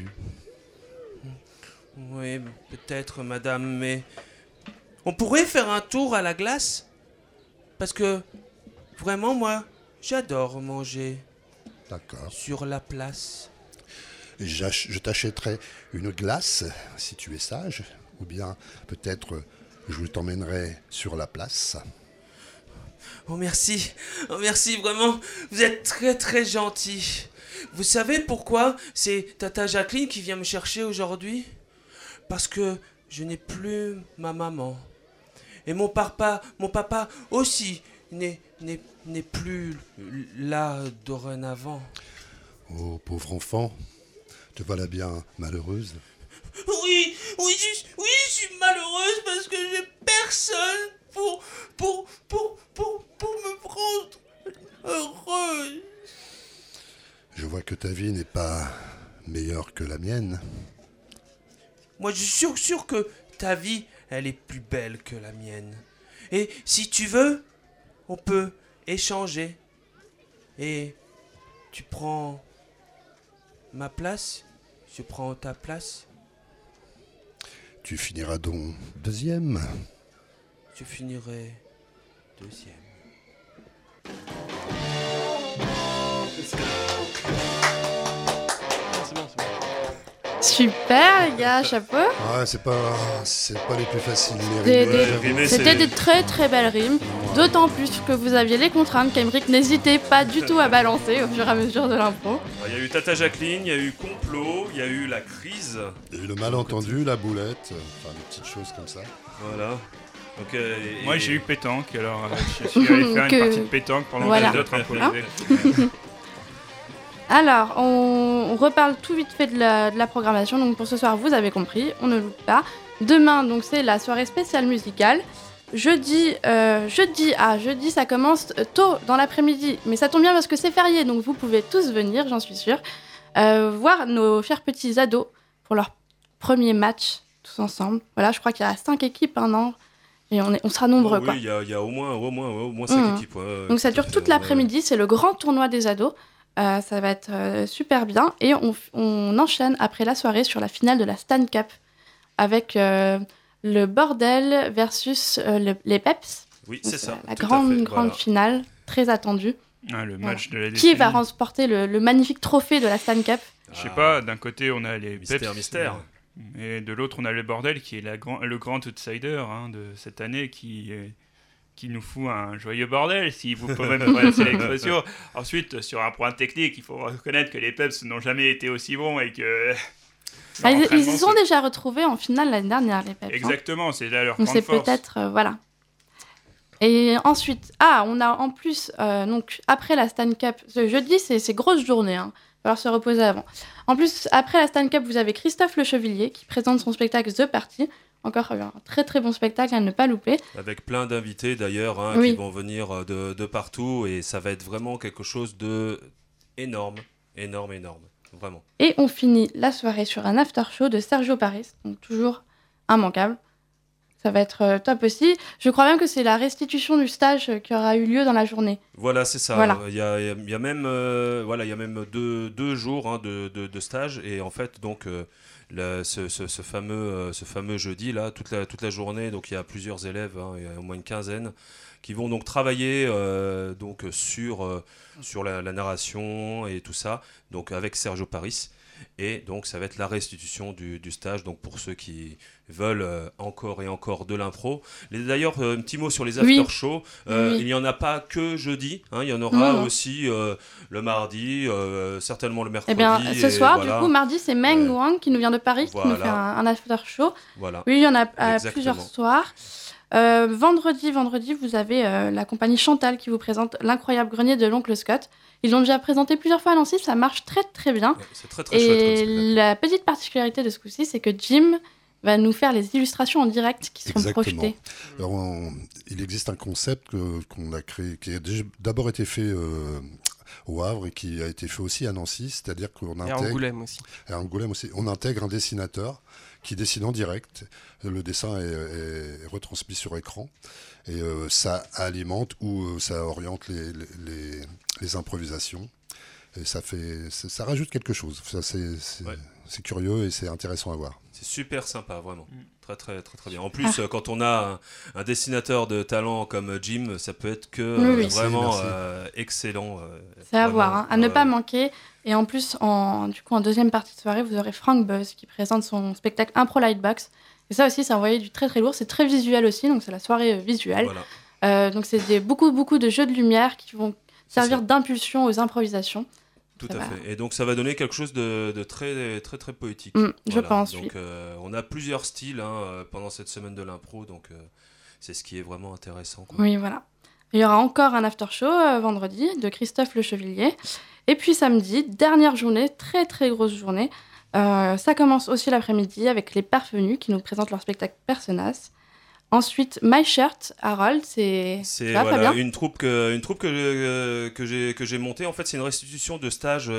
Oui, peut-être, madame, mais on pourrait faire un tour à la glace? Parce que, vraiment, moi, j'adore manger D'accord. sur la place. Je t'achèterai une glace, si tu es sage, ou bien peut-être je t'emmènerai sur la place. Oh merci, vraiment, vous êtes très très gentil. Vous savez pourquoi c'est Tata Jacqueline qui vient me chercher aujourd'hui? Parce que je n'ai plus ma maman. Et mon papa aussi n'est plus là dorénavant. Oh, pauvre enfant, te voilà bien malheureuse. Oui, je suis malheureuse parce que j'ai personne pour me rendre heureuse. Je vois que ta vie n'est pas meilleure que la mienne. Moi, je suis sûr que ta vie, elle est plus belle que la mienne. Et si tu veux, on peut échanger. Et tu prends ma place, je prends ta place. Tu finiras donc deuxième. Je finirai deuxième. C'est bon. Super, les gars, chapeau. Ouais, c'est pas les plus faciles. Les rimes, Rimer, C'était c'est- des très très belles rimes, d'autant plus que vous aviez les contraintes qu'Emeric n'hésitait pas du tout à balancer au fur et à mesure de l'impro. Il y a eu Tata Jacqueline, il y a eu complot, il y a eu la crise. Et le malentendu, la boulette, enfin des petites choses comme ça. Voilà. Donc, Moi j'ai eu pétanque, alors je suis allé faire Que- une partie de pétanque pendant Voilà. que les autres improvisaient. Alors, on reparle tout vite fait de la programmation. Donc pour ce soir, vous avez compris, on ne loupe pas. Demain, donc c'est la soirée spéciale musicale. Jeudi, ça commence tôt dans l'après-midi, mais ça tombe bien parce que c'est férié, donc vous pouvez tous venir, j'en suis sûre, voir nos chers petits ados pour leur premier match tous ensemble. Voilà, je crois qu'il y a 5 équipes, non et on sera nombreux, quoi. Oui, il y a au moins 5 équipes. Ouais, donc ça dure toute l'après-midi, c'est le grand tournoi des ados. Ça va être super bien. Et on enchaîne après la soirée sur la finale de la Stan Cup avec le bordel versus les Peps. Oui, donc, c'est ça. La grande finale, très attendue. Le match de la Qui décennie. va remporter le magnifique trophée de la Stan Cup? Je sais pas, d'un côté on a les Mystère. Et de l'autre on a le bordel qui est le grand outsider de cette année qui nous fout un joyeux bordel, si vous pouvez me passer l'expression. Ensuite, sur un point technique, il faut reconnaître que les Peps n'ont jamais été aussi bons et que... ils se sont déjà retrouvés en finale l'année dernière, les Peps. Exactement, c'est là leur donc grande c'est force. peut-être... voilà. Et ensuite, on a en plus, donc après la Stan Cup, ce jeudi, c'est grosse journée, il va falloir se reposer avant. En plus, après la Stan Cup, vous avez Christophe Lechevillier qui présente son spectacle The Party. Encore un très très bon spectacle à ne pas louper. Avec plein d'invités d'ailleurs qui vont venir de partout et ça va être vraiment quelque chose de énorme, vraiment. Et on finit la soirée sur un after show de Sergio Paris, donc toujours immanquable. Ça va être top aussi. Je crois même que c'est la restitution du stage qui aura eu lieu dans la journée. Voilà, c'est ça. Voilà. Il y a même, deux jours de stage et en fait donc ce fameux jeudi là, toute la journée, donc il y a plusieurs élèves, il y a au moins une quinzaine qui vont donc travailler donc sur la narration et tout ça, donc avec Sergio Paris. Et donc ça va être la restitution du stage, donc pour ceux qui veulent encore et encore de l'impro. D'ailleurs, un petit mot sur les after-shows. Il n'y en a pas que jeudi, il y en aura aussi le mardi, certainement le mercredi. Eh bien, ce soir, du coup, mardi, c'est Meng Wang qui nous vient de Paris, qui nous fait un after-show. Voilà. Oui, il y en a plusieurs soirs. Vendredi, vous avez la compagnie Chantal qui vous présente l'incroyable grenier de l'oncle Scott. Ils l'ont déjà présenté plusieurs fois à Nancy, ça marche très très bien. Ouais, c'est très très chouette. Et la petite particularité de ce coup-ci, c'est que Jim va nous faire les illustrations en direct qui seront projetées. Alors, il existe un concept qu'on a créé, qui a d'abord été fait au Havre et qui a été fait aussi à Nancy, c'est-à-dire qu'on intègre... Et à Angoulême aussi. On intègre un dessinateur qui dessine en direct. Le dessin est retransmis sur écran et ça alimente ou ça oriente les improvisations et ça rajoute quelque chose. Ça, c'est curieux et c'est intéressant à voir. C'est super sympa, vraiment. Très, très, très, très bien. En plus, quand on a un dessinateur de talent comme Jim, ça peut être que vraiment excellent. C'est à voir, à ne pas manquer. Et en plus, en deuxième partie de soirée, vous aurez Frank Buzz qui présente son spectacle Impro Lightbox. Et ça aussi, c'est envoyé du très très lourd. C'est très visuel aussi, donc c'est la soirée visuelle. Voilà. Donc c'est beaucoup de jeux de lumière qui vont servir d'impulsion aux improvisations. Tout à fait. Et donc ça va donner quelque chose de très très très poétique. Je pense. Donc on a plusieurs styles pendant cette semaine de l'impro, donc c'est ce qui est vraiment intéressant, quoi. Oui, voilà. Il y aura encore un after show vendredi de Christophe Lechevillier. Et puis samedi, dernière journée, très très grosse journée. Ça commence aussi l'après-midi avec les Parvenus qui nous présentent leur spectacle Personas. Ensuite, My Shirt, Harold, c'est voilà, une troupe que j'ai montée. En fait, c'est une restitution de stages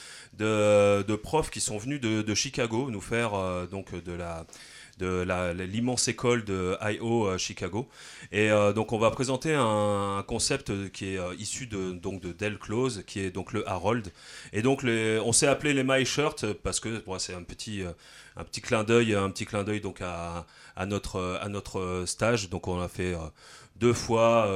de profs qui sont venus de Chicago nous faire donc de l'immense école de I.O. Chicago. Et donc on va présenter un concept qui est issu de Del Close, qui est donc le Harold. Et donc on s'est appelé les My Shirt parce que c'est un petit clin d'œil donc à notre stage. Donc on a fait deux fois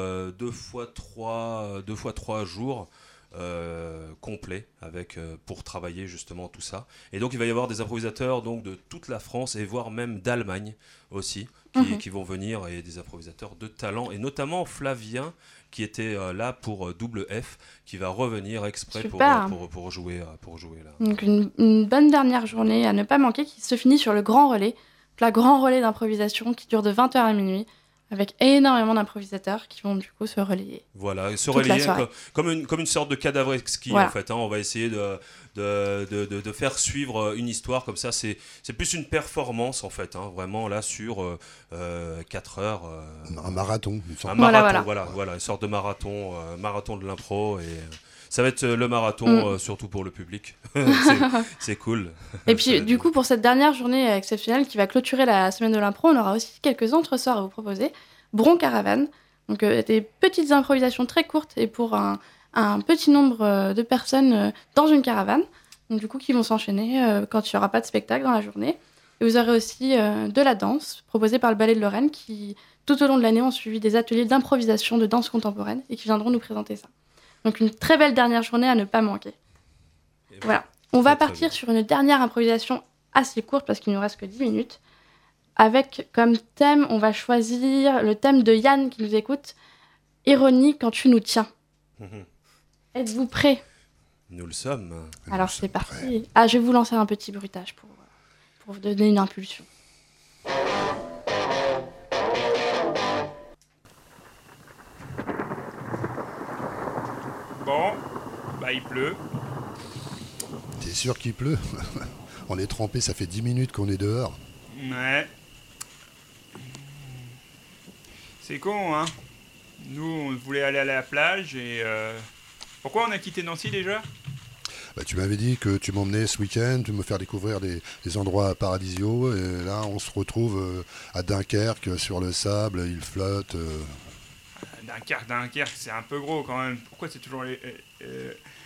3 jours complet pour travailler justement tout ça. Et donc il va y avoir des improvisateurs donc de toute la France et voire même d'Allemagne aussi qui vont venir, et des improvisateurs de talent, et notamment Flavien qui était là pour Double F, qui va revenir exprès pour jouer là. Donc une bonne dernière journée à ne pas manquer qui se finit sur le grand relais, la grand relais d'improvisation qui dure de 20h à minuit, avec énormément d'improvisateurs qui vont du coup se relayer. Voilà, se relayer comme une sorte de cadavre exquis, en fait. On va essayer de faire suivre une histoire comme ça. C'est plus une performance en fait, vraiment là sur 4 heures. Un marathon. Voilà, une sorte de marathon de l'impro, et Ça va être le marathon, surtout pour le public. C'est cool. Et puis, du coup, pour cette dernière journée exceptionnelle qui va clôturer la semaine de l'impro, on aura aussi quelques entresoirs à vous proposer. Bron Caravane, donc des petites improvisations très courtes et pour un petit nombre de personnes dans une caravane, donc du coup qui vont s'enchaîner quand il n'y aura pas de spectacle dans la journée. Et vous aurez aussi de la danse proposée par le Ballet de Lorraine qui, tout au long de l'année, ont suivi des ateliers d'improvisation de danse contemporaine et qui viendront nous présenter ça. Donc une très belle dernière journée à ne pas manquer. Voilà. On va partir sur une dernière improvisation assez courte parce qu'il ne nous reste que 10 minutes. Avec comme thème, on va choisir le thème de Yann qui nous écoute, Ironie quand tu nous tiens. Êtes-vous prêts ? Nous le sommes. Alors c'est parti. Ah, je vais vous lancer un petit bruitage pour vous donner une impulsion. Bon, bah il pleut. T'es sûr qu'il pleut? On est trempé, ça fait 10 minutes qu'on est dehors. Ouais. C'est con, hein. Nous, on voulait aller à la plage et... Pourquoi on a quitté Nancy déjà ? Bah, tu m'avais dit que tu m'emmenais ce week-end, tu me faire découvrir des endroits paradisiaux. Et là, on se retrouve à Dunkerque, sur le sable, il flotte. Dunkerque, c'est un peu gros quand même. Pourquoi c'est toujours l'exagération ?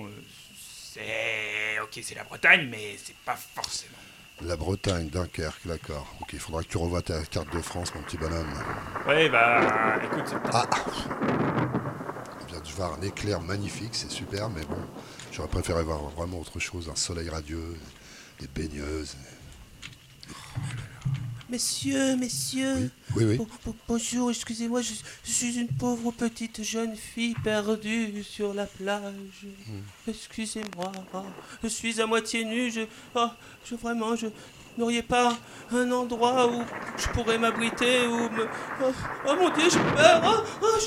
C'est la Bretagne, mais c'est pas forcément. La Bretagne, Dunkerque, d'accord. Ok, il faudra que tu revoies ta carte de France, mon petit bonhomme. Ouais, bah, écoute... On vient de voir un éclair magnifique, c'est super, mais bon, j'aurais préféré voir vraiment autre chose, un soleil radieux, des baigneuses. Messieurs, Oui. Bonjour, excusez-moi, je suis une pauvre petite jeune fille perdue sur la plage. Excusez-moi, je suis à moitié nue, je n'auriez pas un endroit où je pourrais m'abriter, ou me... Oh mon Dieu, j'ai peur.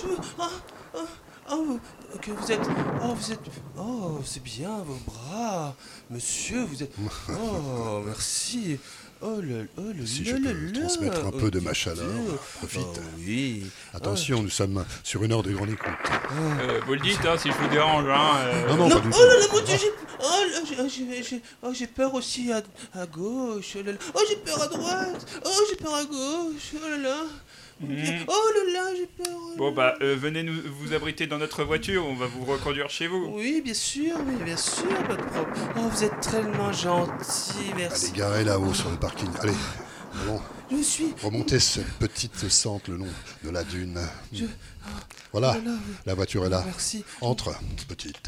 C'est bien vos bras, monsieur, vous êtes... Oh, merci. Si je peux transmettre un peu de ma chaleur, profite. Oui. Attention, nous sommes sur une heure de grande écoute. Vous le dites, hein, si je vous dérange. Non, pas du tout. Oh là là, mon Dieu, j'ai peur aussi à gauche. Oh, j'ai peur à droite. Oh, j'ai peur à gauche. Oh là là. Oh là là, j'ai peur. Bon, bah, venez vous abriter dans notre voiture, on va vous reconduire chez vous. Oui, bien sûr, pas de problème. Oh, vous êtes tellement gentil, merci. Allez, garez là-haut sur le parking. Allez, allons. Remontez cette petite sente le long de la dune. Voilà, la voiture est là. Merci. Entre, petite.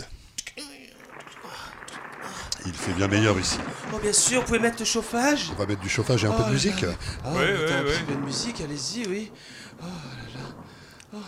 Il fait bien meilleur ici. Oh, bien sûr, vous pouvez mettre le chauffage. On va mettre du chauffage et un peu de musique. Ouais. Un peu de musique, allez-y, oui. Oh là là.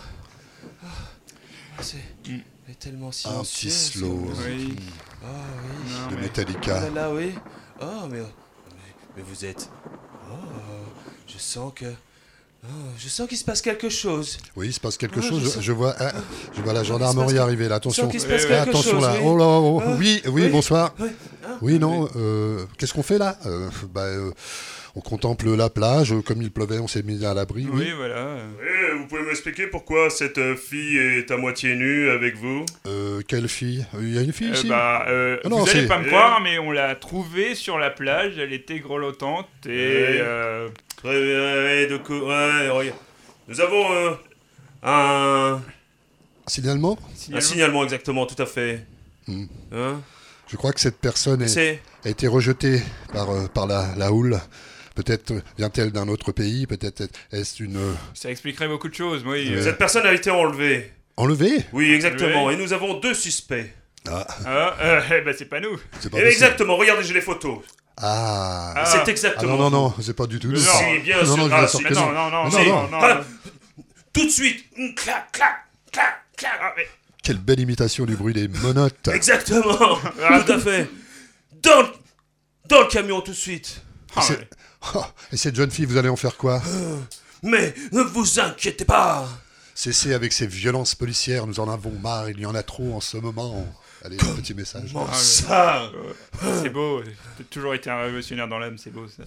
C'est tellement silencieux. Un petit slow. Oui. Oh oui. De Metallica. Oh là là, oui. Oh, mais vous êtes... Oh, je sens qu'il se passe quelque chose. Oui, il se passe quelque chose. Je vois la gendarmerie arriver là. Attention. Attention là. Oui. Oh là. Oui, bonsoir. Oui. Non. Qu'est-ce qu'on fait là? On contemple la plage. Comme il pleuvait, on s'est mis à l'abri. Oui, voilà. Vous pouvez m'expliquer pourquoi cette fille est à moitié nue avec vous? Quelle fille? Il y a une fille ici? Vous allez pas me croire, mais on l'a trouvée sur la plage. Elle était grelottante et... Très bien, regarde. Nous avons un signalement? Un signalement, exactement, tout à fait. Hein? Je crois que cette personne a été rejetée par la houle. Peut-être vient-elle d'un autre pays, peut-être est-ce une... Ça expliquerait beaucoup de choses, oui. Cette personne a été enlevée. Enlevée? Oui, exactement, et nous avons 2 suspects. C'est pas nous. Exactement, regardez, j'ai les photos. C'est exactement. Non, c'est pas du tout. Si, bien sûr. Non. Tout de suite. Clac, clac, clac, clac. Quelle belle imitation du bruit des monotes. Exactement. Tout à fait. Dans le camion tout de suite. Et cette jeune fille, vous allez en faire quoi? Mais ne vous inquiétez pas. Cessez avec ces violences policières, nous en avons marre, il y en a trop en ce moment. Allez, un petit message. Ça c'est beau, t'as toujours été un révolutionnaire dans l'âme, c'est beau ça.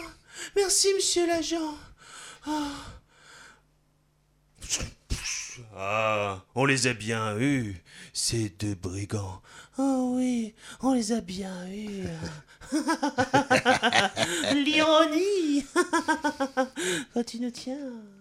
Merci, monsieur l'agent. Ah, on les a bien eus, ces deux brigands. Oh oui, on les a bien eus. L'ironie. Quand tu nous tiens.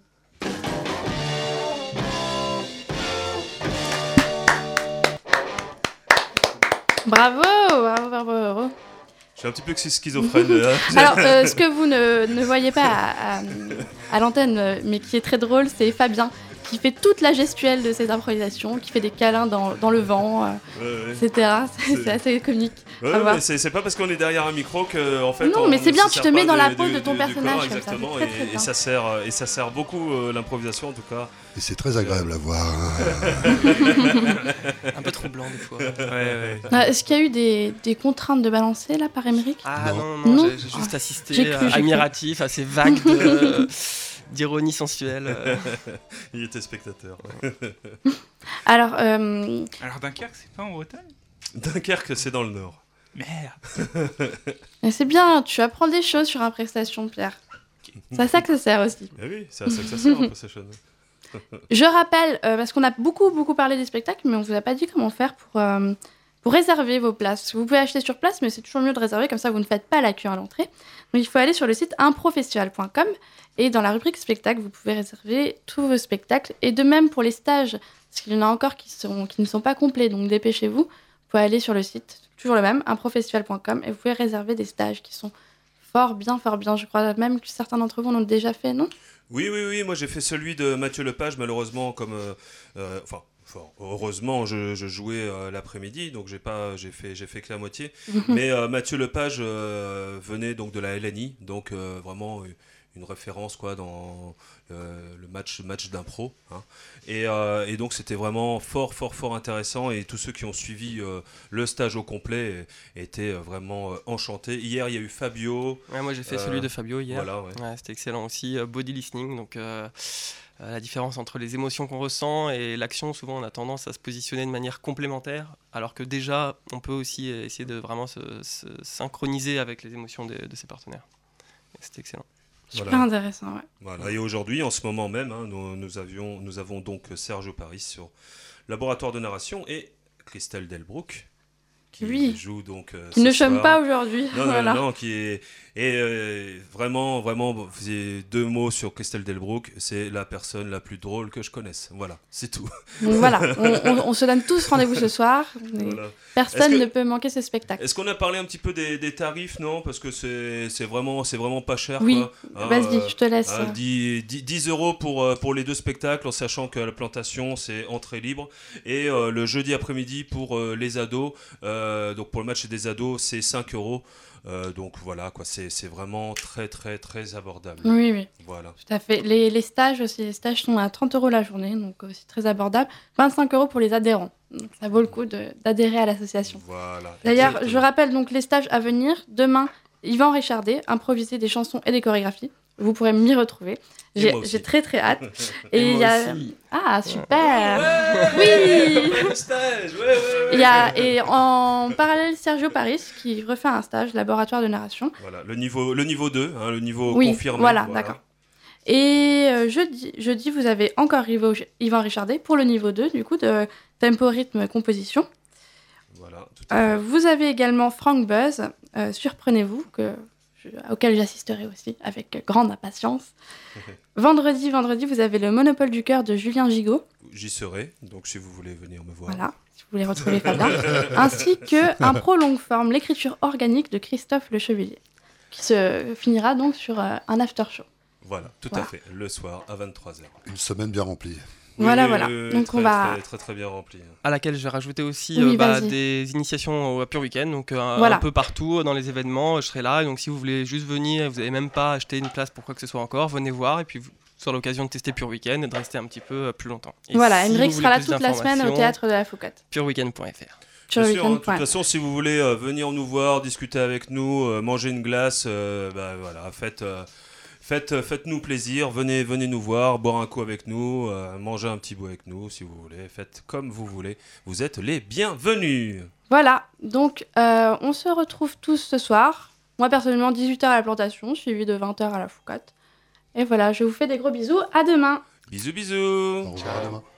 Bravo, bravo, bravo, bravo. Je suis un petit peu schizophrène. Alors, ce que vous ne voyez pas à l'antenne, mais qui est très drôle, c'est Fabien, qui fait toute la gestuelle de ses improvisations, qui fait des câlins dans le vent, etc. C'est assez comique. Ouais, mais c'est pas parce qu'on est derrière un micro que en fait. Non, mais c'est bien, tu te mets dans la peau de ton personnage. Corps, exactement, comme ça, très, très et ça sert beaucoup l'improvisation en tout cas. Et c'est très agréable à voir. Un peu troublant des fois. Est-ce qu'il y a eu des contraintes de balancer là par Émeric? Ah Non. non, j'ai juste assisté admiratif à ces vagues d'ironie sensuelle. Il était spectateur. Alors, Dunkerque, c'est pas en Bretagne? Dunkerque, c'est dans le Nord. Merde. c'est bien, tu apprends des choses sur Imprestation, Pierre. C'est à ça que ça sert aussi. Eh oui, c'est à ça que ça sert, Imprestation. Je rappelle, parce qu'on a beaucoup parlé des spectacles, mais on vous a pas dit comment faire pour réserver vos places. Vous pouvez acheter sur place, mais c'est toujours mieux de réserver, comme ça vous ne faites pas la queue à l'entrée. Donc il faut aller sur le site improfestival.com et dans la rubrique spectacle, vous pouvez réserver tous vos spectacles. Et de même pour les stages, parce qu'il y en a encore qui ne sont pas complets, donc dépêchez-vous. Vous pouvez aller sur le site, toujours le même, improfestival.com, et vous pouvez réserver des stages qui sont fort bien. Je crois même que certains d'entre vous en ont déjà fait, non ? Oui, moi j'ai fait celui de Mathieu Lepage, malheureusement, heureusement, je jouais l'après-midi, donc j'ai fait que la moitié. Mais Mathieu Lepage venait donc de la LNI, donc vraiment une référence quoi dans le match d'impro. Hein. Et donc c'était vraiment fort intéressant, et tous ceux qui ont suivi le stage au complet étaient vraiment enchantés. Hier, il y a eu Fabio. Ouais, moi j'ai fait celui de Fabio hier. Voilà, ouais. C'était excellent aussi. Body listening, donc la différence entre les émotions qu'on ressent et l'action, souvent on a tendance à se positionner de manière complémentaire, alors que déjà on peut aussi essayer de vraiment se synchroniser avec les émotions de ses partenaires. Et c'était excellent. Super intéressant, ouais. Voilà. Et aujourd'hui, en ce moment même, hein, nous avons donc Sergio Paris sur Laboratoire de narration et Christelle Delbrook qui joue donc qui ne chôme pas aujourd'hui. Non, qui est vraiment deux mots sur Christelle Delbrook, c'est la personne la plus drôle que je connaisse. Voilà, c'est tout. Donc voilà, on se donne tous rendez-vous ce soir. Voilà. Personne ne peut manquer ce spectacle. Est-ce qu'on a parlé un petit peu des tarifs, non ? Parce que c'est vraiment pas cher. Oui, quoi. Vas-y, je te laisse. 10 euros pour les deux spectacles, en sachant que la plantation, c'est entrée libre. Et le jeudi après-midi, pour les ados, donc pour le match des ados, c'est 5 euros. Donc voilà, quoi, c'est vraiment très abordable. Oui. Voilà. Tout à fait. Les stages aussi, les stages sont à 30 euros la journée, donc aussi très abordable. 25 euros pour les adhérents. Donc ça vaut le coup d'adhérer à l'association. Voilà. D'ailleurs, je rappelle donc les stages à venir. Demain, Yvan Richardet, improviser des chansons et des chorégraphies. Vous pourrez m'y retrouver. J'ai très hâte. Et il y a... Ah, super. Oui. Le stage. Il y a et en parallèle Sergio Paris qui refait un stage laboratoire de narration. Voilà, le niveau 2, hein, le niveau oui, confirmé. Voilà, d'accord. Et jeudi, vous avez encore Yvan Richardet pour le niveau 2, du coup, de tempo, rythme, composition. Voilà, tout à fait. Vous avez également Frank Buzz, Surprenez-vous, auquel j'assisterai aussi avec grande impatience. Vendredi, vous avez le Monopole du cœur de Julien Gigot. J'y serai, donc si vous voulez venir me voir. Voilà, si vous voulez retrouver Fabien. Ainsi que Impro longue forme, l'écriture organique de Christophe Le Chevalier, qui se finira donc sur un after show. Voilà, tout à fait, le soir à 23h. Une semaine bien remplie. Voilà. Donc on va très bien rempli. À laquelle je vais rajouter aussi des initiations à Pure Weekend, donc un peu partout dans les événements, je serai là. Et donc si vous voulez juste venir, vous n'avez même pas acheté une place pour quoi que ce soit encore, venez voir et puis sur l'occasion de tester Pure Weekend et de rester un petit peu plus longtemps. Et Émeric sera là toute la semaine au théâtre de la Foucatte. pureweekend.fr. Bien sûr, de toute façon, si vous voulez venir nous voir, discuter avec nous, manger une glace, faites-nous plaisir, venez nous voir, boire un coup avec nous, manger un petit bout avec nous si vous voulez, faites comme vous voulez, vous êtes les bienvenus. Voilà, donc on se retrouve tous ce soir, moi personnellement 18h à la plantation, suivi de 20h à la Foucatte. Et voilà, je vous fais des gros bisous, à demain. Bisous. Au revoir, à demain.